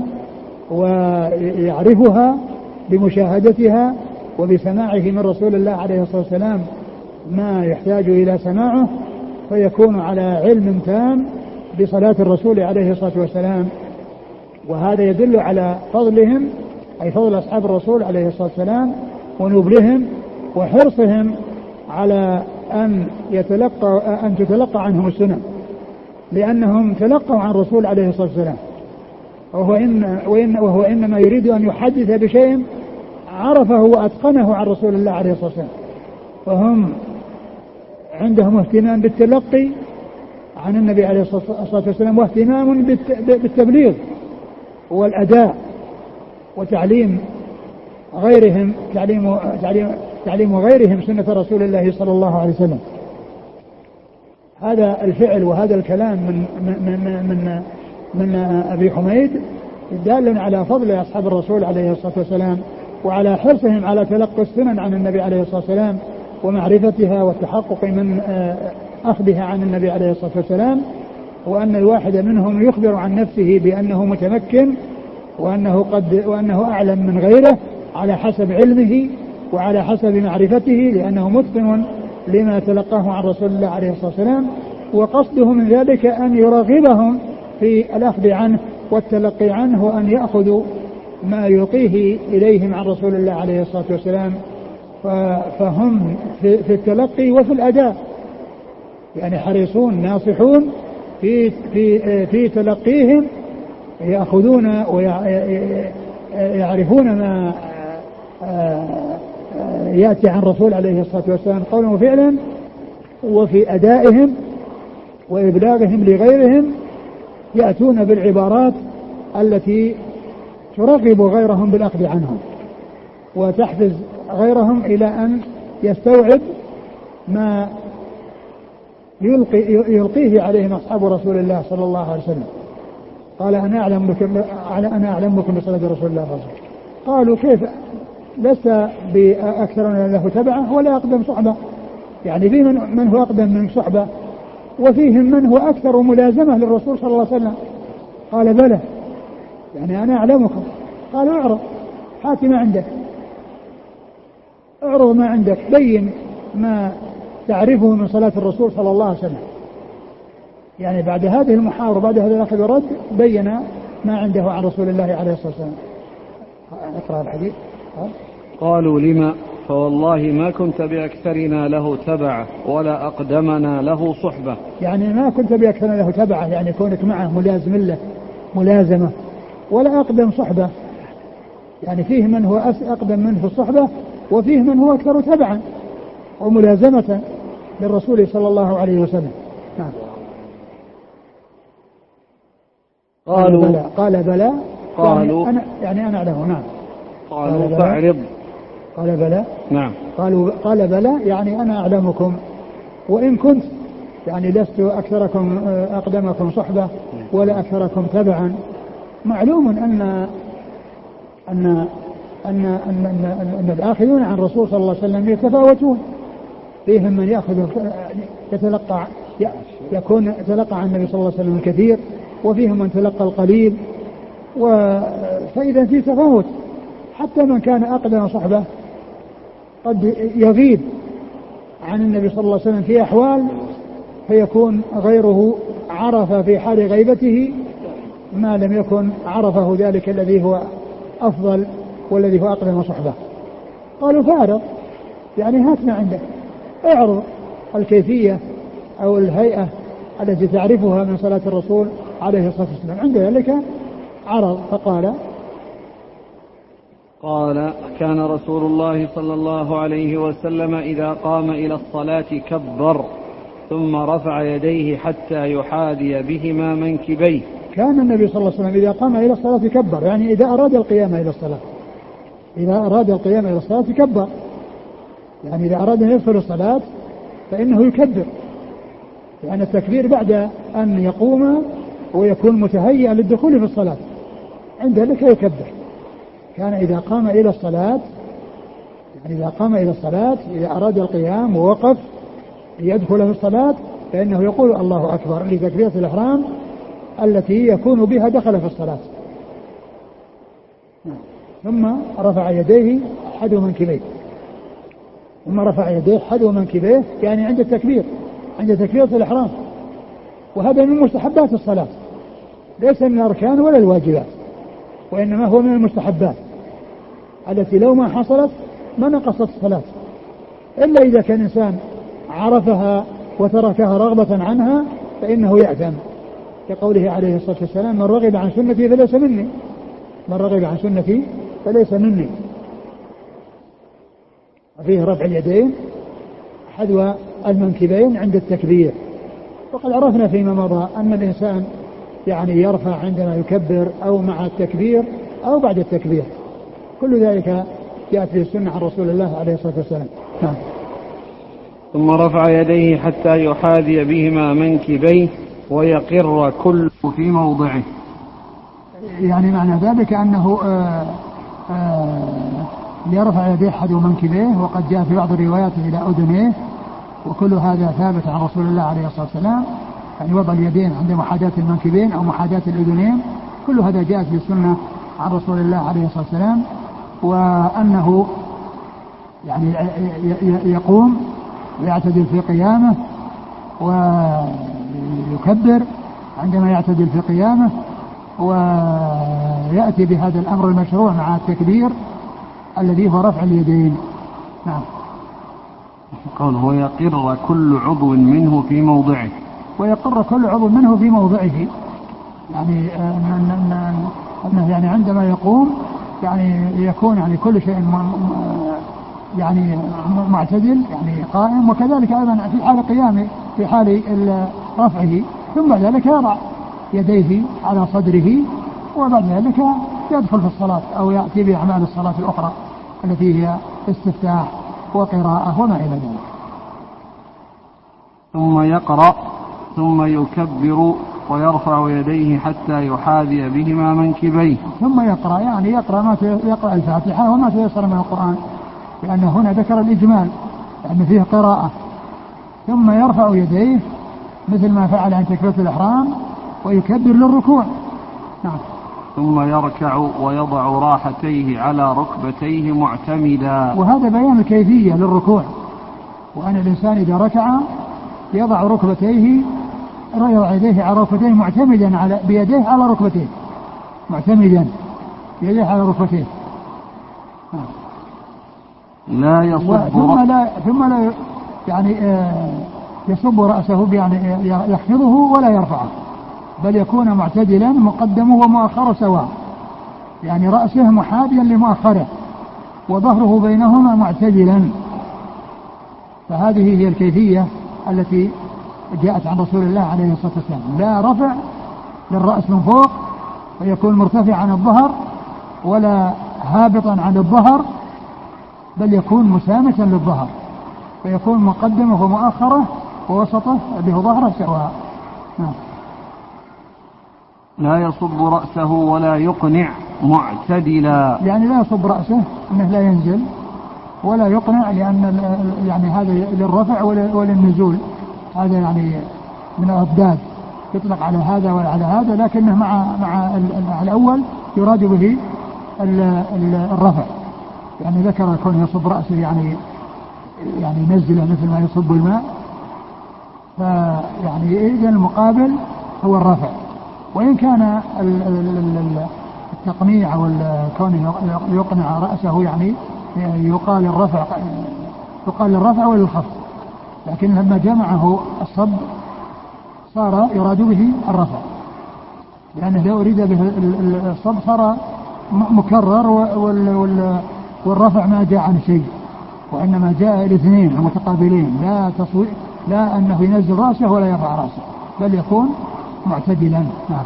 ويعرفها بمشاهدتها وبسماعه من رسول الله عليه الصلاة والسلام ما يحتاج إلى سماعه فيكون على علم تام بصلاة الرسول عليه الصلاة والسلام. وهذا يدل على فضلهم أي فضل أصحاب الرسول عليه الصلاة والسلام ونبلهم وحرصهم على أن يتلقى أن تتلقى عنهم السنة لأنهم تلقوا عن الرسول عليه الصلاة والسلام وهو, إن وإن وهو إنما يريد أن يحدث بشيء عرفه وأتقنه عن رسول الله عليه الصلاة والسلام فهم عندهم اهتمام بالتلقي عن النبي عليه الصلاة والسلام واهتمام بالتبليغ والأداء وتعليم غيرهم تعليم تعليم تعليم غيرهم سنة رسول الله صلى الله عليه وسلم. هذا الفعل وهذا الكلام من من من من, من أبي حميد دال على فضل أصحاب الرسول عليه الصلاة والسلام وعلى حرصهم على تلقي السنن عن النبي عليه الصلاة والسلام ومعرفتها والتحقق من أخذها عن النبي عليه الصلاة والسلام، وأن الواحد منهم يخبر عن نفسه بأنه متمكن وأنه قد وأنه أعلم من غيره على حسب علمه وعلى حسب معرفته، لأنه متقن لما تلقاه عن رسول الله عليه الصلاة والسلام، وقصده من ذلك أن يرغبهم في الأخذ عنه والتلقي عنه وأن يأخذوا ما يلقيه إليهم عن رسول الله عليه الصلاة والسلام. فهم في التلقي وفي الأداء يعني حريصون ناصحون في في في تلقيهم، يأخذون ويعرفون ما يأتي عن رسول عليه الصلاة والسلام قولا وفعلا، وفي أدائهم وإبلاغهم لغيرهم يأتون بالعبارات التي ترغب غيرهم بالأخذ عنهم وتحفز غيرهم إلى أن يستوعب ما يلقي يلقيه عليهم أصحاب رسول الله صلى الله عليه وسلم. قال أنا أعلم بكم أنا أعلم بكم بصلاة رسول الله الرسول. قالوا كيف لست بأكثر له تبعه ولا أقدم صحبة، يعني فيه من هو أقدم من صحبة وفيهم من هو أكثر ملازمة للرسول صلى الله عليه وسلم. قال بلى يعني أنا أعلمكم. قالوا اعرض هات ما عندك، اعرض ما عندك، بين ما تعرفه من صلاة الرسول صلى الله عليه وسلم. يعني بعد هذه المحاورة بعد هذا الأخذ والرد بين ما عنده عن رسول الله عليه الصلاة والسلام. اقرأ الحديث. قالوا لما؟ فوالله ما كنت بأكثرنا له تبعه ولا أقدمنا له صحبة. يعني ما كنت بأكثرنا له تبعه يعني كونك معه ملازم له ملازمة، ولا أقدم صحبة يعني فيه من هو أقدم منه في الصحبة وفيه من هو أكثر تبعا وملازمة للرسول صلى الله عليه وسلم. نعم. قالوا بلى قال بلى قالوا يعني أنا يعني أنا أعلمه. نعم. قالوا فاعرض. قال بلى. نعم. قالوا قال بلى يعني أنا أعلمكم وإن كنت يعني لست أكثركم أقدمكم صحبة ولا أكثركم تبعا. معلوم أن أن أن أن, أن, أن الآخذون عن الرسول صلى الله عليه وسلم يتفاوتون، فيهم من يأخذ يتلقى يكون يتلقى عن النبي صلى الله عليه وسلم الكثير وفيهم من تلقى القليل، فإذا في تفاوت حتى من كان أقدم صحبة قد يغيب عن النبي صلى الله عليه وسلم في أحوال فيكون غيره عرف في حال غيبته ما لم يكن عرفه ذلك الذي هو أفضل والذي هو أقدم صحبة. قالوا فارغ يعني هات ما عندك، اعرض الكيفية أو الهيئة التي تعرفها من صلاة الرسول عليه الصلاة والسلام. عند ذلك عرض فقال قال كان رسول الله صلى الله عليه وسلم إذا قام إلى الصلاة كبر ثم رفع يديه حتى يحاذي بهما منكبيه. كان النبي صلى الله عليه وسلم إذا قام إلى الصلاة كبر، يعني إذا أراد القيام إلى الصلاة إذا أراد القيام إلى الصلاة كبر، يعني إذا أراد أن يدخل الصلاة فإنه يكبر، يعني التكبير بعد أن يقوم ويكون متهيئا للدخول في الصلاة عند ذلك يكبر. كان إذا قام إلى الصلاة يعني إذا قام إلى الصلاة إذا أراد القيام ووقف ليدخل في الصلاة فإنه يقول الله أكبر لتكبيرة الإحرام التي يكون بها دخل في الصلاة، ثم رفع يديه حذو منكبيه ثم رفع يديه حذو منكبيه يعني عند التكبير عند تكبيرة الإحرام. وهذا من مستحبات الصلاة ليس من الأركان ولا الواجبات، وإنما هو من المستحبات التي لو ما حصلت ما نقصت الصلاة، إلا إذا كان إنسان عرفها وتركها رغبة عنها فإنه يأثم، كقوله عليه الصلاة والسلام من رغب عن سنتي فليس مني من رغب عن سنتي فليس مني. وفيه رفع اليدين حذو المنكبين عند التكبير. وقد عرفنا فيما مضى أن الإنسان يعني يرفع عندما يكبر أو مع التكبير أو بعد التكبير، كل ذلك جاءت به السنة عن رسول الله عليه الصلاة والسلام. نعم. ثم رفع يديه حتى يحاذي بهما منكبيه ويقر كل في موضعه. يعني معنى ذلك أنه آآ آآ يرفع يديه حذو منكبيه، وقد جاء في بعض الروايات إلى أذنيه، وكل هذا ثابت عن رسول الله عليه الصلاة والسلام، يعني وضع اليدين عند محاذاة المنكبين أو محاذاة الأذنين، كل هذا جاءت بالسنة عن رسول الله عليه الصلاة والسلام. وأنه يعني يقوم ويعتدل في قيامه ويكبر عندما يعتدل في قيامه، ويأتي بهذا الأمر المشروع مع التكبير الذي هو رفع اليدين. نعم. قوله ويقر كل عضو منه في موضعه، ويقر كل عضو منه في موضعه، يعني أنه يعني عندما يقوم يعني يكون يعني كل شيء يعني معتدل، يعني قائم، وكذلك أيضا في حال قيامه في حال رفعه، ثم بعد ذلك يضع يديه على صدره، وبعد ذلك يدخل في الصلاة أو يأتي بأعمال الصلاة الأخرى التي هي استفتاح وقراءة وما إلى ذلك. ثم يقرأ ثم يكبر ويرفع يديه حتى يحاذي بهما منكبيه. ثم يقرأ يعني يقرأ ما يقرأ الفاتحة وما تيسر من القرآن، لأن هنا ذكر الإجمال لأن فيه قراءة. ثم يرفع يديه مثل ما فعل عن تكبيرة الإحرام ويكبر للركوع. نعم. ثم يركع ويضع راحتيه على ركبتيه معتمدا. وهذا بيان الكيفية للركوع، وأن الإنسان إذا ركع يضع ركبتيه يضع يديه على ركبتيه معتمدا على بيديه على ركبتيه معتمدا بيديه على ركبتيه. لا يصب ثم لا ثم لا يعني يصب رأسه يعني يخفضه ولا يرفعه، بل يكون معتدلا مقدمه ومؤخره سواء، يعني رأسه محاذيا لمؤخره وظهره بينهما معتدلا. فهذه هي الكيفية التي جاءت عن رسول الله عليه الصلاة والسلام، لا رفع للرأس من فوق ويكون مرتفع عن الظهر، ولا هابطا عن الظهر، بل يكون مسامسا للظهر، فيكون مقدمه ومؤخره ووسطه اللي هو ظهره سواء. نعم. لا يصب رأسه ولا يقنع معتدلا، يعني لا يصب رأسه انه لا ينزل، ولا يقنع لأن يعني هذا للرفع وللنزول، هذا يعني من الأضداد يطلق على هذا وعلى هذا، لكنه مع مع الأول يراد به الرفع، يعني ذكر كونه يصب رأسه يعني يعني ينزله مثل ما يصب الماء، فيعني إذن المقابل هو الرفع. وإن كان التقنيع أو كونه يقنع رأسه يعني يقال الرفع يقال الرفع وللخفض، لكن لما جمعه الصب صار يراد به الرفع، لأنه لو أريد به الصب صار مكرر، والرفع ما جاء عن شيء، وإنما جاء الاثنين متقابلين، لا تصوير، لا أنه ينزل رأسه ولا يرفع رأسه، بل يكون معتدلا. نعم.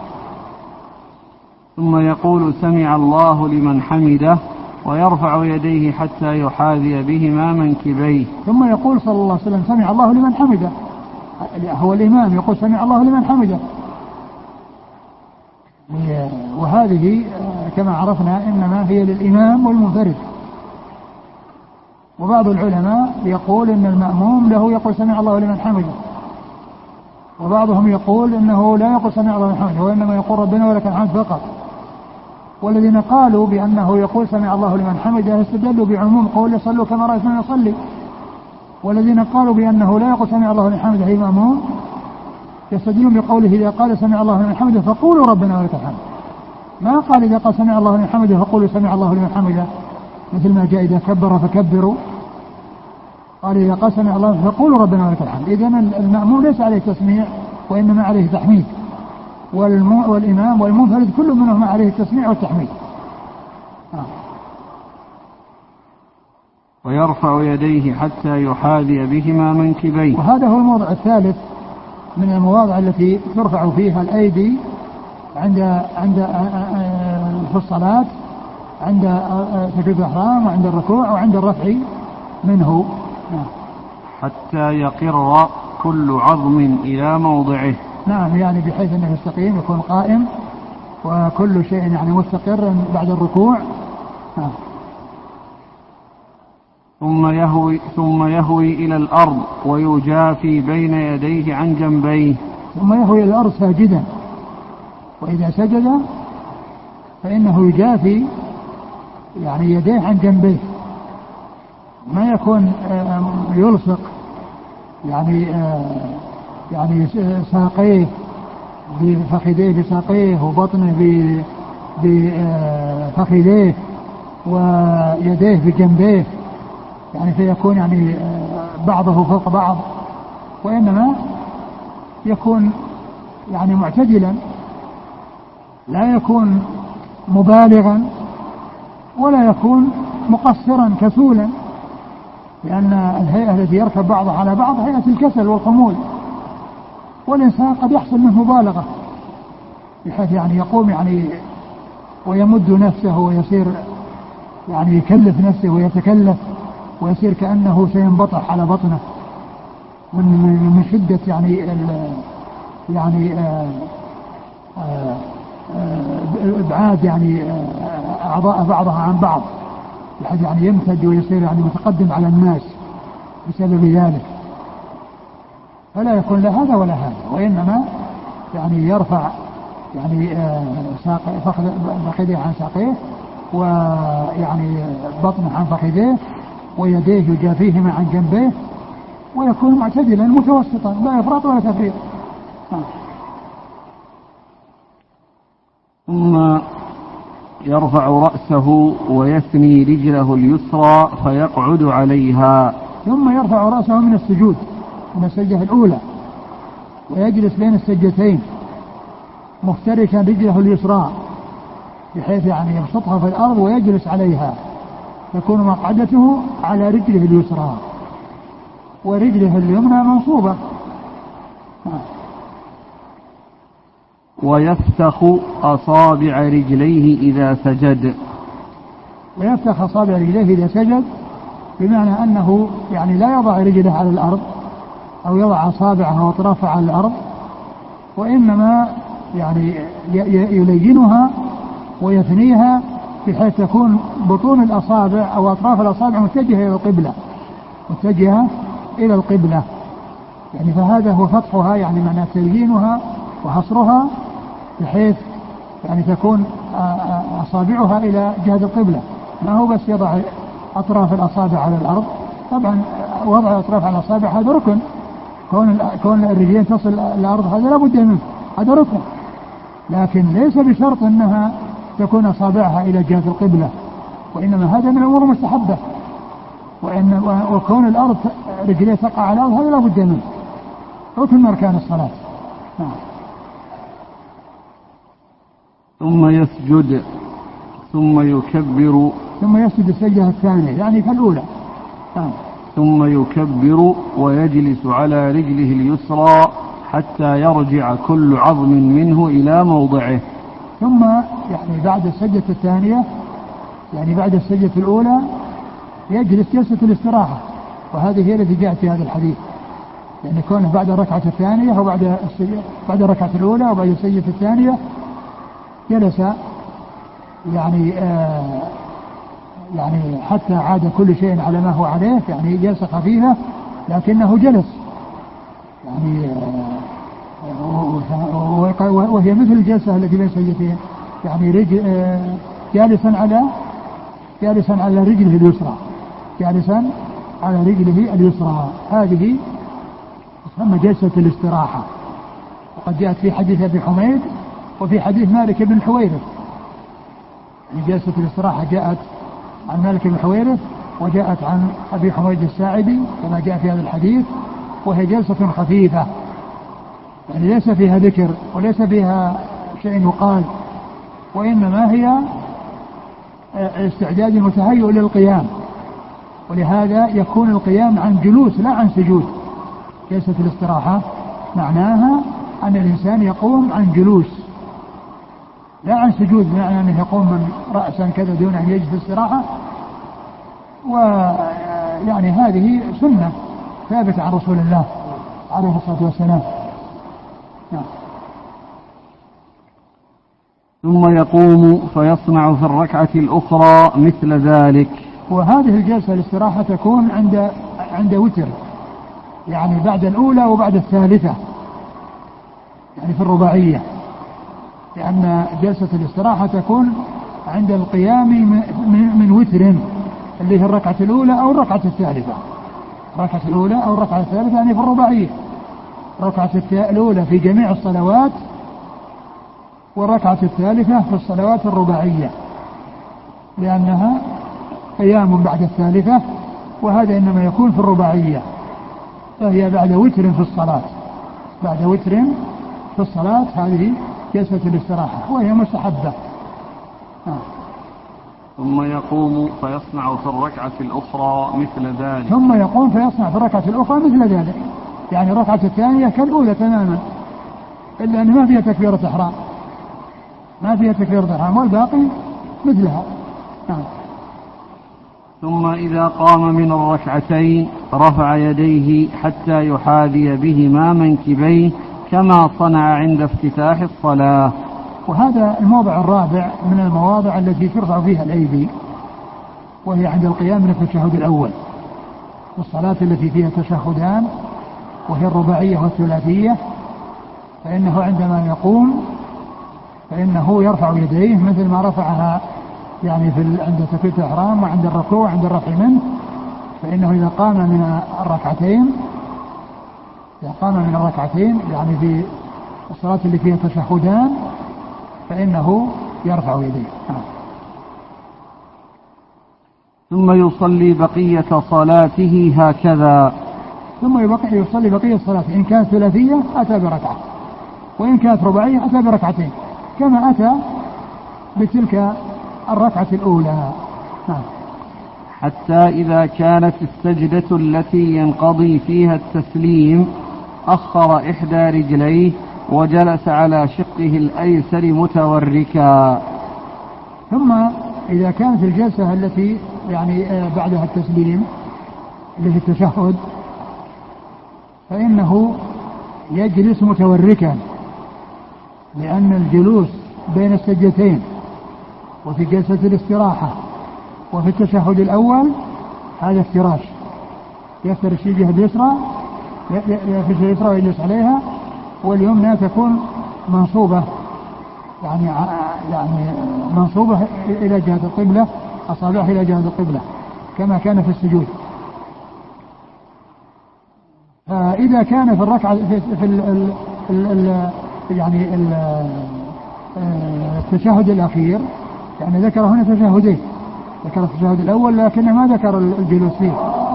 ثم يقول سمع الله لمن حمده ويرفع يديه حتى يحاذي بهما منكبيه. ثم يقول صلى الله عليه وسلم سمع الله لمن حمده، هو الإمام يقول سمع الله لمن حمده، وهذه كما عرفنا إنما هي للإمام والمنفرد. وبعض العلماء يقول إن المأموم له يقول سمع الله لمن حمده، وبعضهم يقول إنه لا يقول سمع الله لمن حمده وإنما يقول ربنا ولك الحمد فقط. والذين قالوا بأنه يقول سمع الله لمن حمده استدلوا بعموم قول صلوا كما رأيتم يصلي، والذين قالوا بأنه لا يقول سمع الله لمن حمده أي مأموم يستدلون بقوله إذا قال سمع الله لمن حمده فقولوا ربنا ولك الحمد، ما قال إذا قال سمع الله لمن حمده فقولوا سمع الله لمن حمده، مثل ما جاء إذا كبر فكبروا، قال إذا قال سمع الله فقولوا ربنا ولك الحمد. إذن المأموم ليس عليه تسميع وإنما عليه تحميد، والإمام والمنفرد كل منهما عليه التسميع والتحميد. آه. ويرفع يديه حتى يحاذي بهما منكبيه. وهذا هو الموضع الثالث من المواضع التي ترفع فيها الأيدي عند عند في الصلاة، عند سجود الإحرام وعند الركوع وعند الرفع منه. حتى يقر كل عظم إلى موضعه. نعم، يعني بحيث أنه يستقيم يكون قائم وكل شيء يعني مستقر بعد الركوع. نعم. ثم يهوي, ثم يهوي إلى الأرض ويجافي بين يديه عن جنبيه. ثم يهوي إلى الأرض ساجدا، وإذا سجد فإنه يجافي يعني يديه عن جنبيه، ما يكون يلصق يعني يعني ساقيه بفخذيه بساقيه وبطنه بفخذيه ويديه بجنبيه، يعني فيكون يعني بعضه فوق بعض، وإنما يكون يعني معتدلا، لا يكون مبالغا ولا يكون مقصرا كسولا، لأن الهيئة التي يركب بعضها على بعض هيئة الكسل والخمول، والإنسان قد يحصل منه مبالغة بحيث يعني يقوم يعني ويمد نفسه ويصير يعني يكلف نفسه ويتكلف ويصير كأنه سينبطح على بطنه من من شدة يعني يعني ابعاد يعني اعضاء بعضها عن بعض، بحيث يعني يمتد ويصير يعني متقدم على الناس بسبب ذلك. فلا يكون لا هذا ولا هذا، وإنما يعني يرفع يعني ساق فخذيه عن ساقيه ويعني بطنه عن فخذيه ويديه يجافيهما عن جنبيه، ويكون معتدلا متوسطا لا إفراط ولا تفريط. ثم يرفع رأسه ويثني رجله اليسرى فيقعد عليها. ثم يرفع رأسه من السجود من السجدة الأولى ويجلس بين السجدتين مفترشا رجله اليسرى بحيث يعني يبسطها في الأرض ويجلس عليها، تكون مقعدته على رجله اليسرى ورجله اليمنى منصوبة. ويفتخ أصابع رجليه إذا سجد. ويفتخ أصابع رجليه إذا سجد بمعنى أنه يعني لا يضع رجله على الأرض أو يضع أصابعه وأطرافها على الأرض، وإنما يعني يلينها ويثنيها بحيث تكون بطون الأصابع أو أطراف الأصابع متجهة إلى القبلة متجهة إلى القبلة يعني فهذا هو فتحها، يعني معنى تليينها وحصرها بحيث يعني تكون أصابعها إلى جهة القبلة، ما هو بس يضع أطراف الأصابع على الأرض. طبعا وضع أطراف على الأصابع هذا ركن، كون كون الرجلين تصل الأرض هذا لا بد منه، هذا ركن، لكن ليس بشرط أنها تكون أصابعها إلى جهة القبلة، وإنما هذا من الأمور المستحبة، وإن وكون الأرض رجليه تقع على الأرض هذا لا بد منه، ركن من أركان الصلاة. نعم. ثم يسجد ثم يكبر ثم يسجد السجدة الثانية يعني كالأولى. نعم. ثم يكبر ويجلس على رجله اليسرى حتى يرجع كل عظم منه إلى موضعه. ثم يعني بعد السجدة الثانية يعني بعد السجدة الأولى يجلس جلسة الاستراحة، وهذه هي التي جاءت في هذا الحديث، يعني كونه بعد الركعة الثانية أو بعد بعد الركعة الأولى وبعد السجدة الثانية جلس يعني آه يعني حتى عاد كل شيء على ما هو عليه، يعني جلسة خفيفة لكنه جلس يعني آه وهي مثل الجلسة التي بين سجدتين، يعني رجل آه جالسا على جالسا على رجله اليسرى جالسا على رجله اليسرى هذه تسمى جلسة الاستراحة، وقد جاءت في حديث أبي حميد وفي حديث مالك بن الحويرث. جلسة الاستراحة جاءت عن مالك بن الحويرث وجاءت عن أبي حميد الساعدي كما جاء في هذا الحديث، وهي جلسة خفيفة يعني ليس فيها ذكر وليس فيها شيء يقال، وإنما هي استعداد متهيئ للقيام، ولهذا يكون القيام عن جلوس لا عن سجود. جلسة الاستراحة معناها أن الإنسان يقوم عن جلوس لا عن سجود بمعنى أنه يقوم من رأسا كذا دون أن يجلس استراحة. ويعني هذه سنة ثابتة عن رسول الله عليه الصلاة والسلام. نعم. ثم يقوم فيصنع في الركعة الأخرى مثل ذلك. وهذه الجلسة الاستراحة تكون عند عند وتر، يعني بعد الأولى وبعد الثالثة، يعني في الرباعية، لأن جلسة الاستراحة تكون عند القيام من وتر اللي هي الركعة الأولى أو الركعة الثالثة. الركعة الأولى أو الركعة الثالثة يعني في الرباعية. الركعة الأولى في جميع الصلوات، والركعة الثالثة في الصلوات الرباعية، لأنها قيام بعد الثالثة، وهذا إنما يكون في الرباعية، فهي بعد وتر في الصلاة. بعد وتر في الصلاة هذه جلسة الاستراحة وهي مستحبة. آه. ثم يقوم فيصنع في الركعة الأخرى مثل ذلك. ثم يقوم فيصنع في الركعة الأخرى مثل ذلك، يعني الركعة الثانية كالأولى تماما، إلا أن ما فيها تكبيرة إحرام، ما فيها تكبيرة إحرام، والباقي مثلها. آه. ثم إذا قام من الركعتين رفع يديه حتى يحاذي بهما منكبيه كما صنع عند افتتاح الصلاة. وهذا الموضع الرابع من المواضع التي ترفع فيها الأيدي، وهي عند القيام من التشهد الأول، والصلاة التي فيها تشهدان وهي الرباعية والثلاثية، فإنه عندما يقوم فإنه يرفع يديه مثل ما رفعها يعني في عند تكبيرة الإحرام وعند الركوع وعند الرفع منه. فإنه إذا قام من الركعتين إذا قام من الركعتين يعني في الصلاة اللي فيها تشهدان فإنه يرفع يديه. ثم يصلي بقية صلاته هكذا. ثم يصلي بقية صلاته، إن كانت ثلاثية أتى بركعة، وإن كانت رباعية أتى بركعتين، كما أتى بتلك الركعة الأولى. نعم. حتى إذا كانت السجدة التي ينقضي فيها التسليم أخر إحدى رجليه وجلس على شقه الأيسر متوركا. ثم إذا كانت الجلسة التي يعني بعدها التسليم اللي في التشهد فإنه يجلس متوركا، لأن الجلوس بين السجدتين وفي جلسة الاستراحة وفي التشهد الأول هذا افتراش، يفترش الجهة اليسرى يفترش اليسرى ويجلس عليها، واليمنى تكون منصوبة يعني يعني منصوبة إلى جهة القبلة، أصابعها إلى جهة القبلة كما كان في السجود. فإذا كان في الركعة في, في ال ال ال ال يعني ال التشهد الأخير، يعني ذكر هنا تشهدين، ذكر التشهد الأول لكن ما ذكر الجلوس فيه.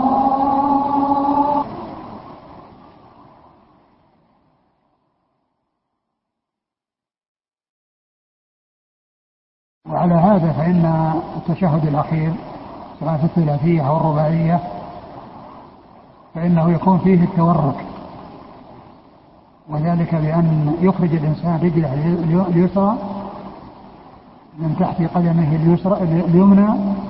وعلى هذا فإن التشهد الأخير سواء في الثلاثية أو الرباعية فإنه يكون فيه التورك، وذلك بأن يخرج الإنسان رجله اليسرى من تحت قدمه اليسرى اليمنى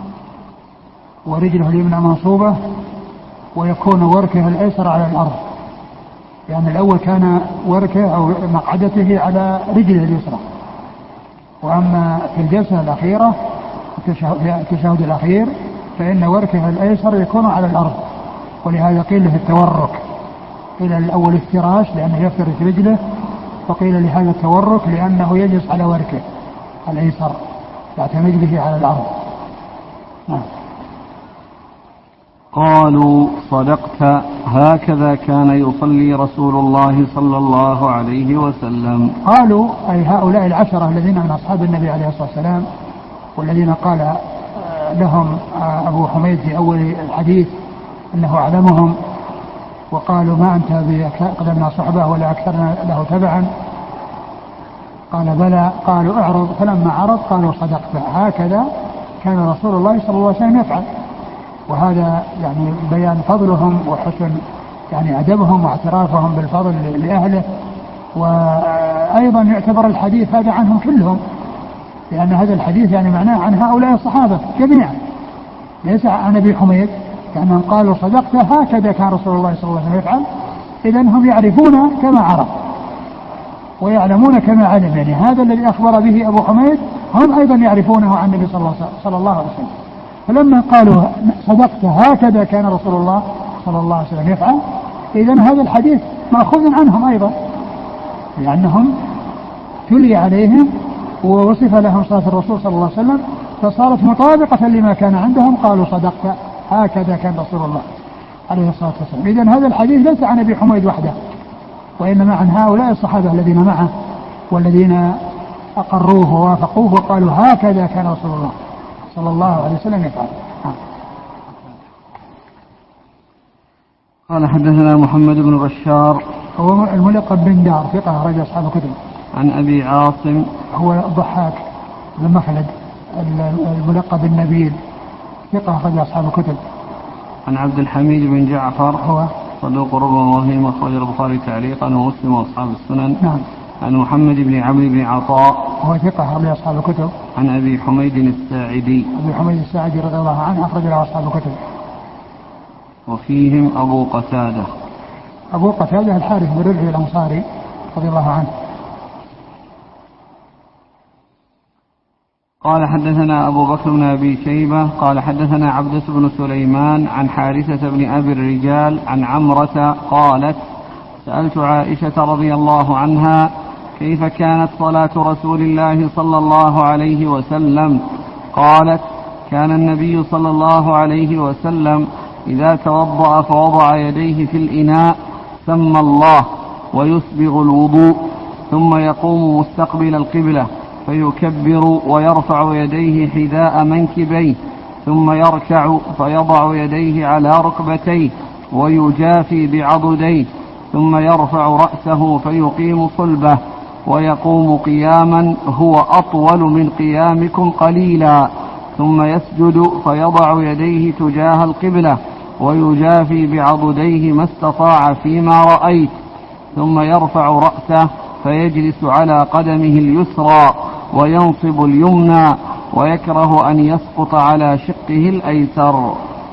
ورجله اليمنى منصوبة، ويكون وركه الأيسر على الأرض، يعني الأول كان وركه أو مقعدته على رجله اليسرى، وأما في الجلسة الأخيرة التشهد الأخير فإن وركه الأيسر يكون على الأرض، ولهذا قيل له التورك. قيل الأول افتراش لأنه يفترش رجله، وقيل لهذا التورك لأنه يجلس على وركه الأيسر يعتمد به على الأرض. نعم. قالوا صدقت، هكذا كان يصلي رسول الله صلى الله عليه وسلم. قالوا أي هؤلاء العشرة الذين من أصحاب النبي عليه الصلاة والسلام، والذين قال لهم أبو حميد في أول الحديث أنه أعلمهم، وقالوا ما أنت بأقدمنا صحبة ولا أكثرنا له تبعا، قال بلى، قالوا اعرض، فلما عرض قالوا صدقت، هكذا كان رسول الله صلى الله عليه وسلم يفعل. وهذا يعني بيان فضلهم وحسن يعني أدبهم واعترافهم بالفضل لأهله، وأيضا يعتبر الحديث هذا عنهم كلهم، لأن هذا الحديث يعني معناه عن هؤلاء الصحابة جميعا، ليس عن أبي حميد، كأنهم قالوا صدقت هكذا كان رسول الله صلى الله عليه وسلم يفعل. إذن هم يعرفون كما عرف ويعلمون كما علم، يعني هذا الذي أخبر به أبو حميد هم أيضا يعرفونه عن النبي صلى الله عليه وسلم. فلما قالوا صدقت هكذا كان رسول الله صلى الله عليه وسلم يفعل، إذن هذا الحديث مأخوذ عنهم أيضا، لأنهم تلي عليهم ووصف لهم صلاة الرسول صلى الله عليه وسلم فصارت مطابقة لما كان عندهم، قالوا صدقت هكذا كان رسول الله عليه الصلاة والسلام. إذن هذا الحديث ليس عن أبي حميد وحده، وإنما عن هؤلاء الصحابة الذين معه والذين أقروه ووافقوه وقالوا هكذا كان رسول الله صلى الله عليه وسلم يفعل. قال حدثنا محمد بن بشار هو الملقب بن دار ثقة أخرج أصحاب الكتب. عن أبي عاصم هو الضحاك بن مخلد الملقب النبيل ثقة أخرج أصحاب الكتب. عن عبد الحميد بن جعفر هو صدوق ربما وهم، أخرج البخاري تعليقا ومسلم وأصحاب السنن. نعم. عن محمد بن عمرو بن عطاء هو ثقة أخرج أصحاب الكتب. عن أبي حميد الساعدي أبي حميد الساعدي رضي الله عنه أخرج له أصحاب الكتب. وفيهم أبو قتادة أبو قتادة الحارث بن ربيعة الأنصاري رضي الله عنه. قال حدثنا أبو بكر بن أبي شيبة قال حدثنا عبدة بن سليمان عن حارثة بن أبي الرجال عن عمرة قالت سألت عائشة رضي الله عنها كيف كانت صلاة رسول الله صلى الله عليه وسلم؟ قالت كان النبي صلى الله عليه وسلم إذا توضأ فوضع يديه في الإناء سمى الله ويسبغ الوضوء ثم يقوم مستقبل القبلة فيكبر ويرفع يديه حذاء منكبيه ثم يركع فيضع يديه على ركبتيه ويجافي بعضديه ثم يرفع رأسه فيقيم صلبه ويقوم قياما هو أطول من قيامكم قليلا ثم يسجد فيضع يديه تجاه القبلة ويجافي بعضديه ما استطاع فيما رأيت ثم يرفع رأسه فيجلس على قدمه اليسرى وينصب اليمنى ويكره أن يسقط على شقه الأيسر.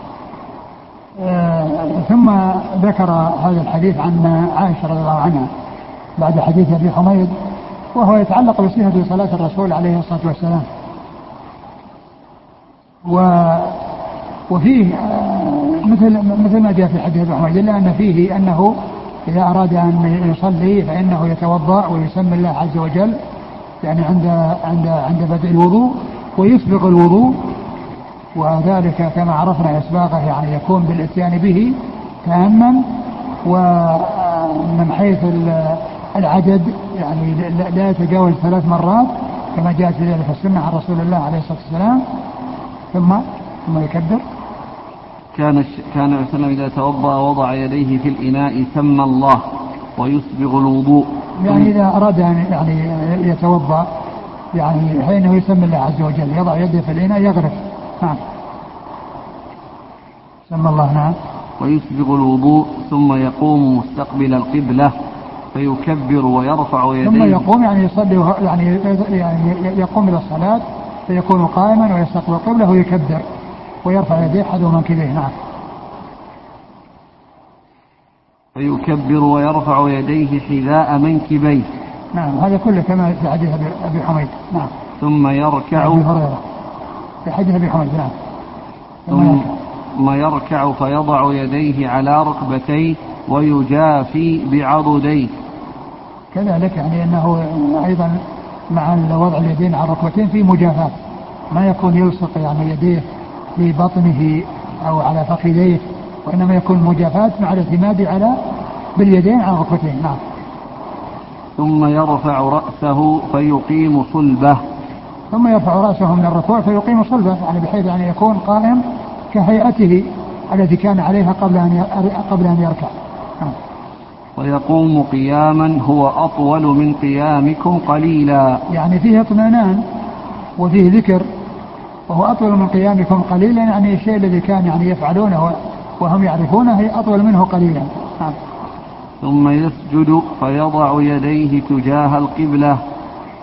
آه ثم ذكر هذا الحديث عن عائشة رضي الله عنها بعد حديث أبي حميد، وهو يتعلق بصفة صلاة الرسول عليه الصلاة والسلام. و وفيه آه مثل مثل ما جاء في حديث أبي حميد، إلا أن فيه أنه إذا أراد أن يصلي فإنه يتوضأ ويسمي الله عز وجل يعني عند عند عند بدء الوضوء ويسبغ الوضوء، وذلك كما عرفنا إسباغه يعني يكون بالإتيان به تاما، ومن حيث العدد يعني لا يتجاوز ثلاث مرات كما جاءت في ذلك السنة عن رسول الله عليه الصلاة والسلام. ثم ثم يكبر. كان كان وسلم إذا توضأ وضع يديه في الإناء سمى الله ويسبغ الوضوء، يعني إذا أراد أن يعني يتوضأ يعني حينه يسمى الله عز وجل يضع يده في الإناء يغرف. نعم. سمى الله. نعم. ويسبغ الوضوء ثم يقوم مستقبل القبلة فيكبر ويرفع يديه. ثم يقوم يعني يصلي يعني يعني يقوم إلى الصلاة فيكون قائما ويستقبل القبلة ويكبر ويرفع يديه حذو منكبيه. نعم. فيكبر ويرفع يديه حذاء منكبيه. نعم. هذا كله كما في حديث أبي حميد. نعم. ثم يركع في حديث أبي حميد. نعم. ثم, ثم يركع فيضع يديه على ركبتيه ويجافي بعضديه. كذلك يعني أنه أيضا مع وضع اليدين على الركبتين في مجافاة، ما يكون يلصق يعني يديه في بطنه أو على فخذيه، وإنما يكون مجافاة مع الاعتماد على باليدين على الركبتين. نعم. ثم يرفع رأسه فيقيم صلبه. ثم يرفع رأسه من الركوع فيقيم صلبه، يعني بحيث أن يكون قائم كهيئته التي كان عليها قبل أن قبل أن يركع. نعم. ويقوم قياما هو أطول من قيامكم قليلا، يعني فيه اطمئنان وفيه ذكر، وهو أطول من قيامكم قليلا، يعني الشيء الذي كان يعني يفعلونه وهم يعرفونه هي أطول منه قليلا. نعم. ثم يسجد فيضع يديه تجاه القبلة.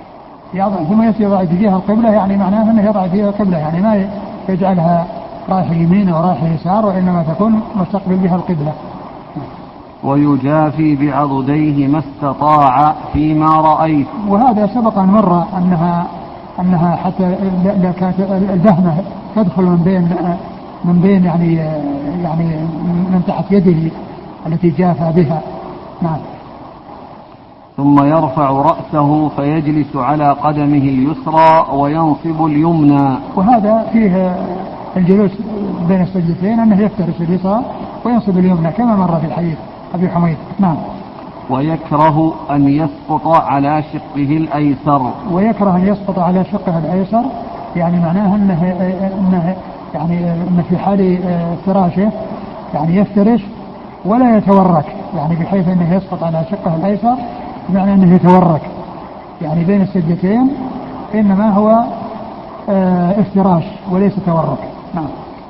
يضع ثم يأتي يضع اتجاه القبلة، يعني معناه أنه يضع اتجاه القبلة، يعني ما يجعلها رايح يمين أو رايح يسار، وإنما تكون مستقبل بها القبلة. ويجافي بعضديه ما استطاع فيما رأيت. وهذا سبق أن مر أنها أنها حتى كانت البهمة تدخل من بين من بين يعني يعني من تحت يده التي جافى بها. نعم. ثم يرفع رأسه فيجلس على قدمه اليسرى وينصب اليمنى. وهذا فيه الجلوس بين السجدتين أنه يفترش اليسرى وينصب اليمنى كما مر في الحديث أبي حميد. نعم. ويكره أن يسقط على شقه الأيسر. ويكره أن يسقط على شقه الأيسر، يعني معناه أنه, إنه يعني إنه في حال فراشه يعني يفترش ولا يتورك، يعني بحيث أنه يسقط على شقه الأيسر بمعنى أنه يتورك يعني بين السجدتين، إنما هو افتراش وليس تورك. نعم.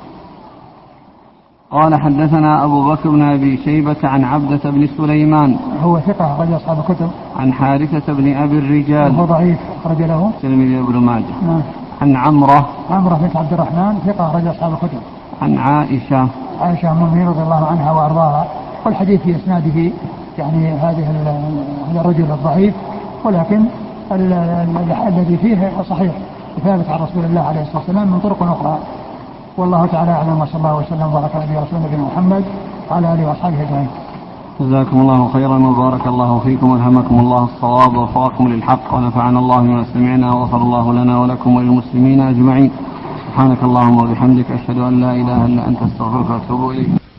قال حدثنا أبو بكر بن أبي شيبة عن عبدة بن سليمان هو ثقة أخرج أصحاب الكتب. عن حارثة بن أبي الرجال هو ضعيف أخرج له الترمذي وابن ماجه. نعم. عن عمرة عمرة بنت عبد الرحمن ثقة أخرج أصحاب الكتب. عن عائشة عائشة أم المؤمنين رضي الله عنها وأرضاها. والحديث في إسناده يعني هذه هذا الرجل الضعيف، ولكن الذي فيه صحيح ثابت عن رسول الله عليه الصلاة والسلام من طرق أخرى. والله تعالى أعلم، وصلى الله وسلم وبارك على رسولنا محمد وعلى آله وأصحابه أجمعين. جزاكم الله خيرا وبارك الله فيكم والهمكم الله الصواب ووفقكم للحق ونفعنا الله بما سمعنا وغفر الله لنا ولكم وللمسلمين أجمعين. سبحانك اللهم وبحمدك أشهد أن لا إله إلا أنت أستغفرك وأتوب إليك.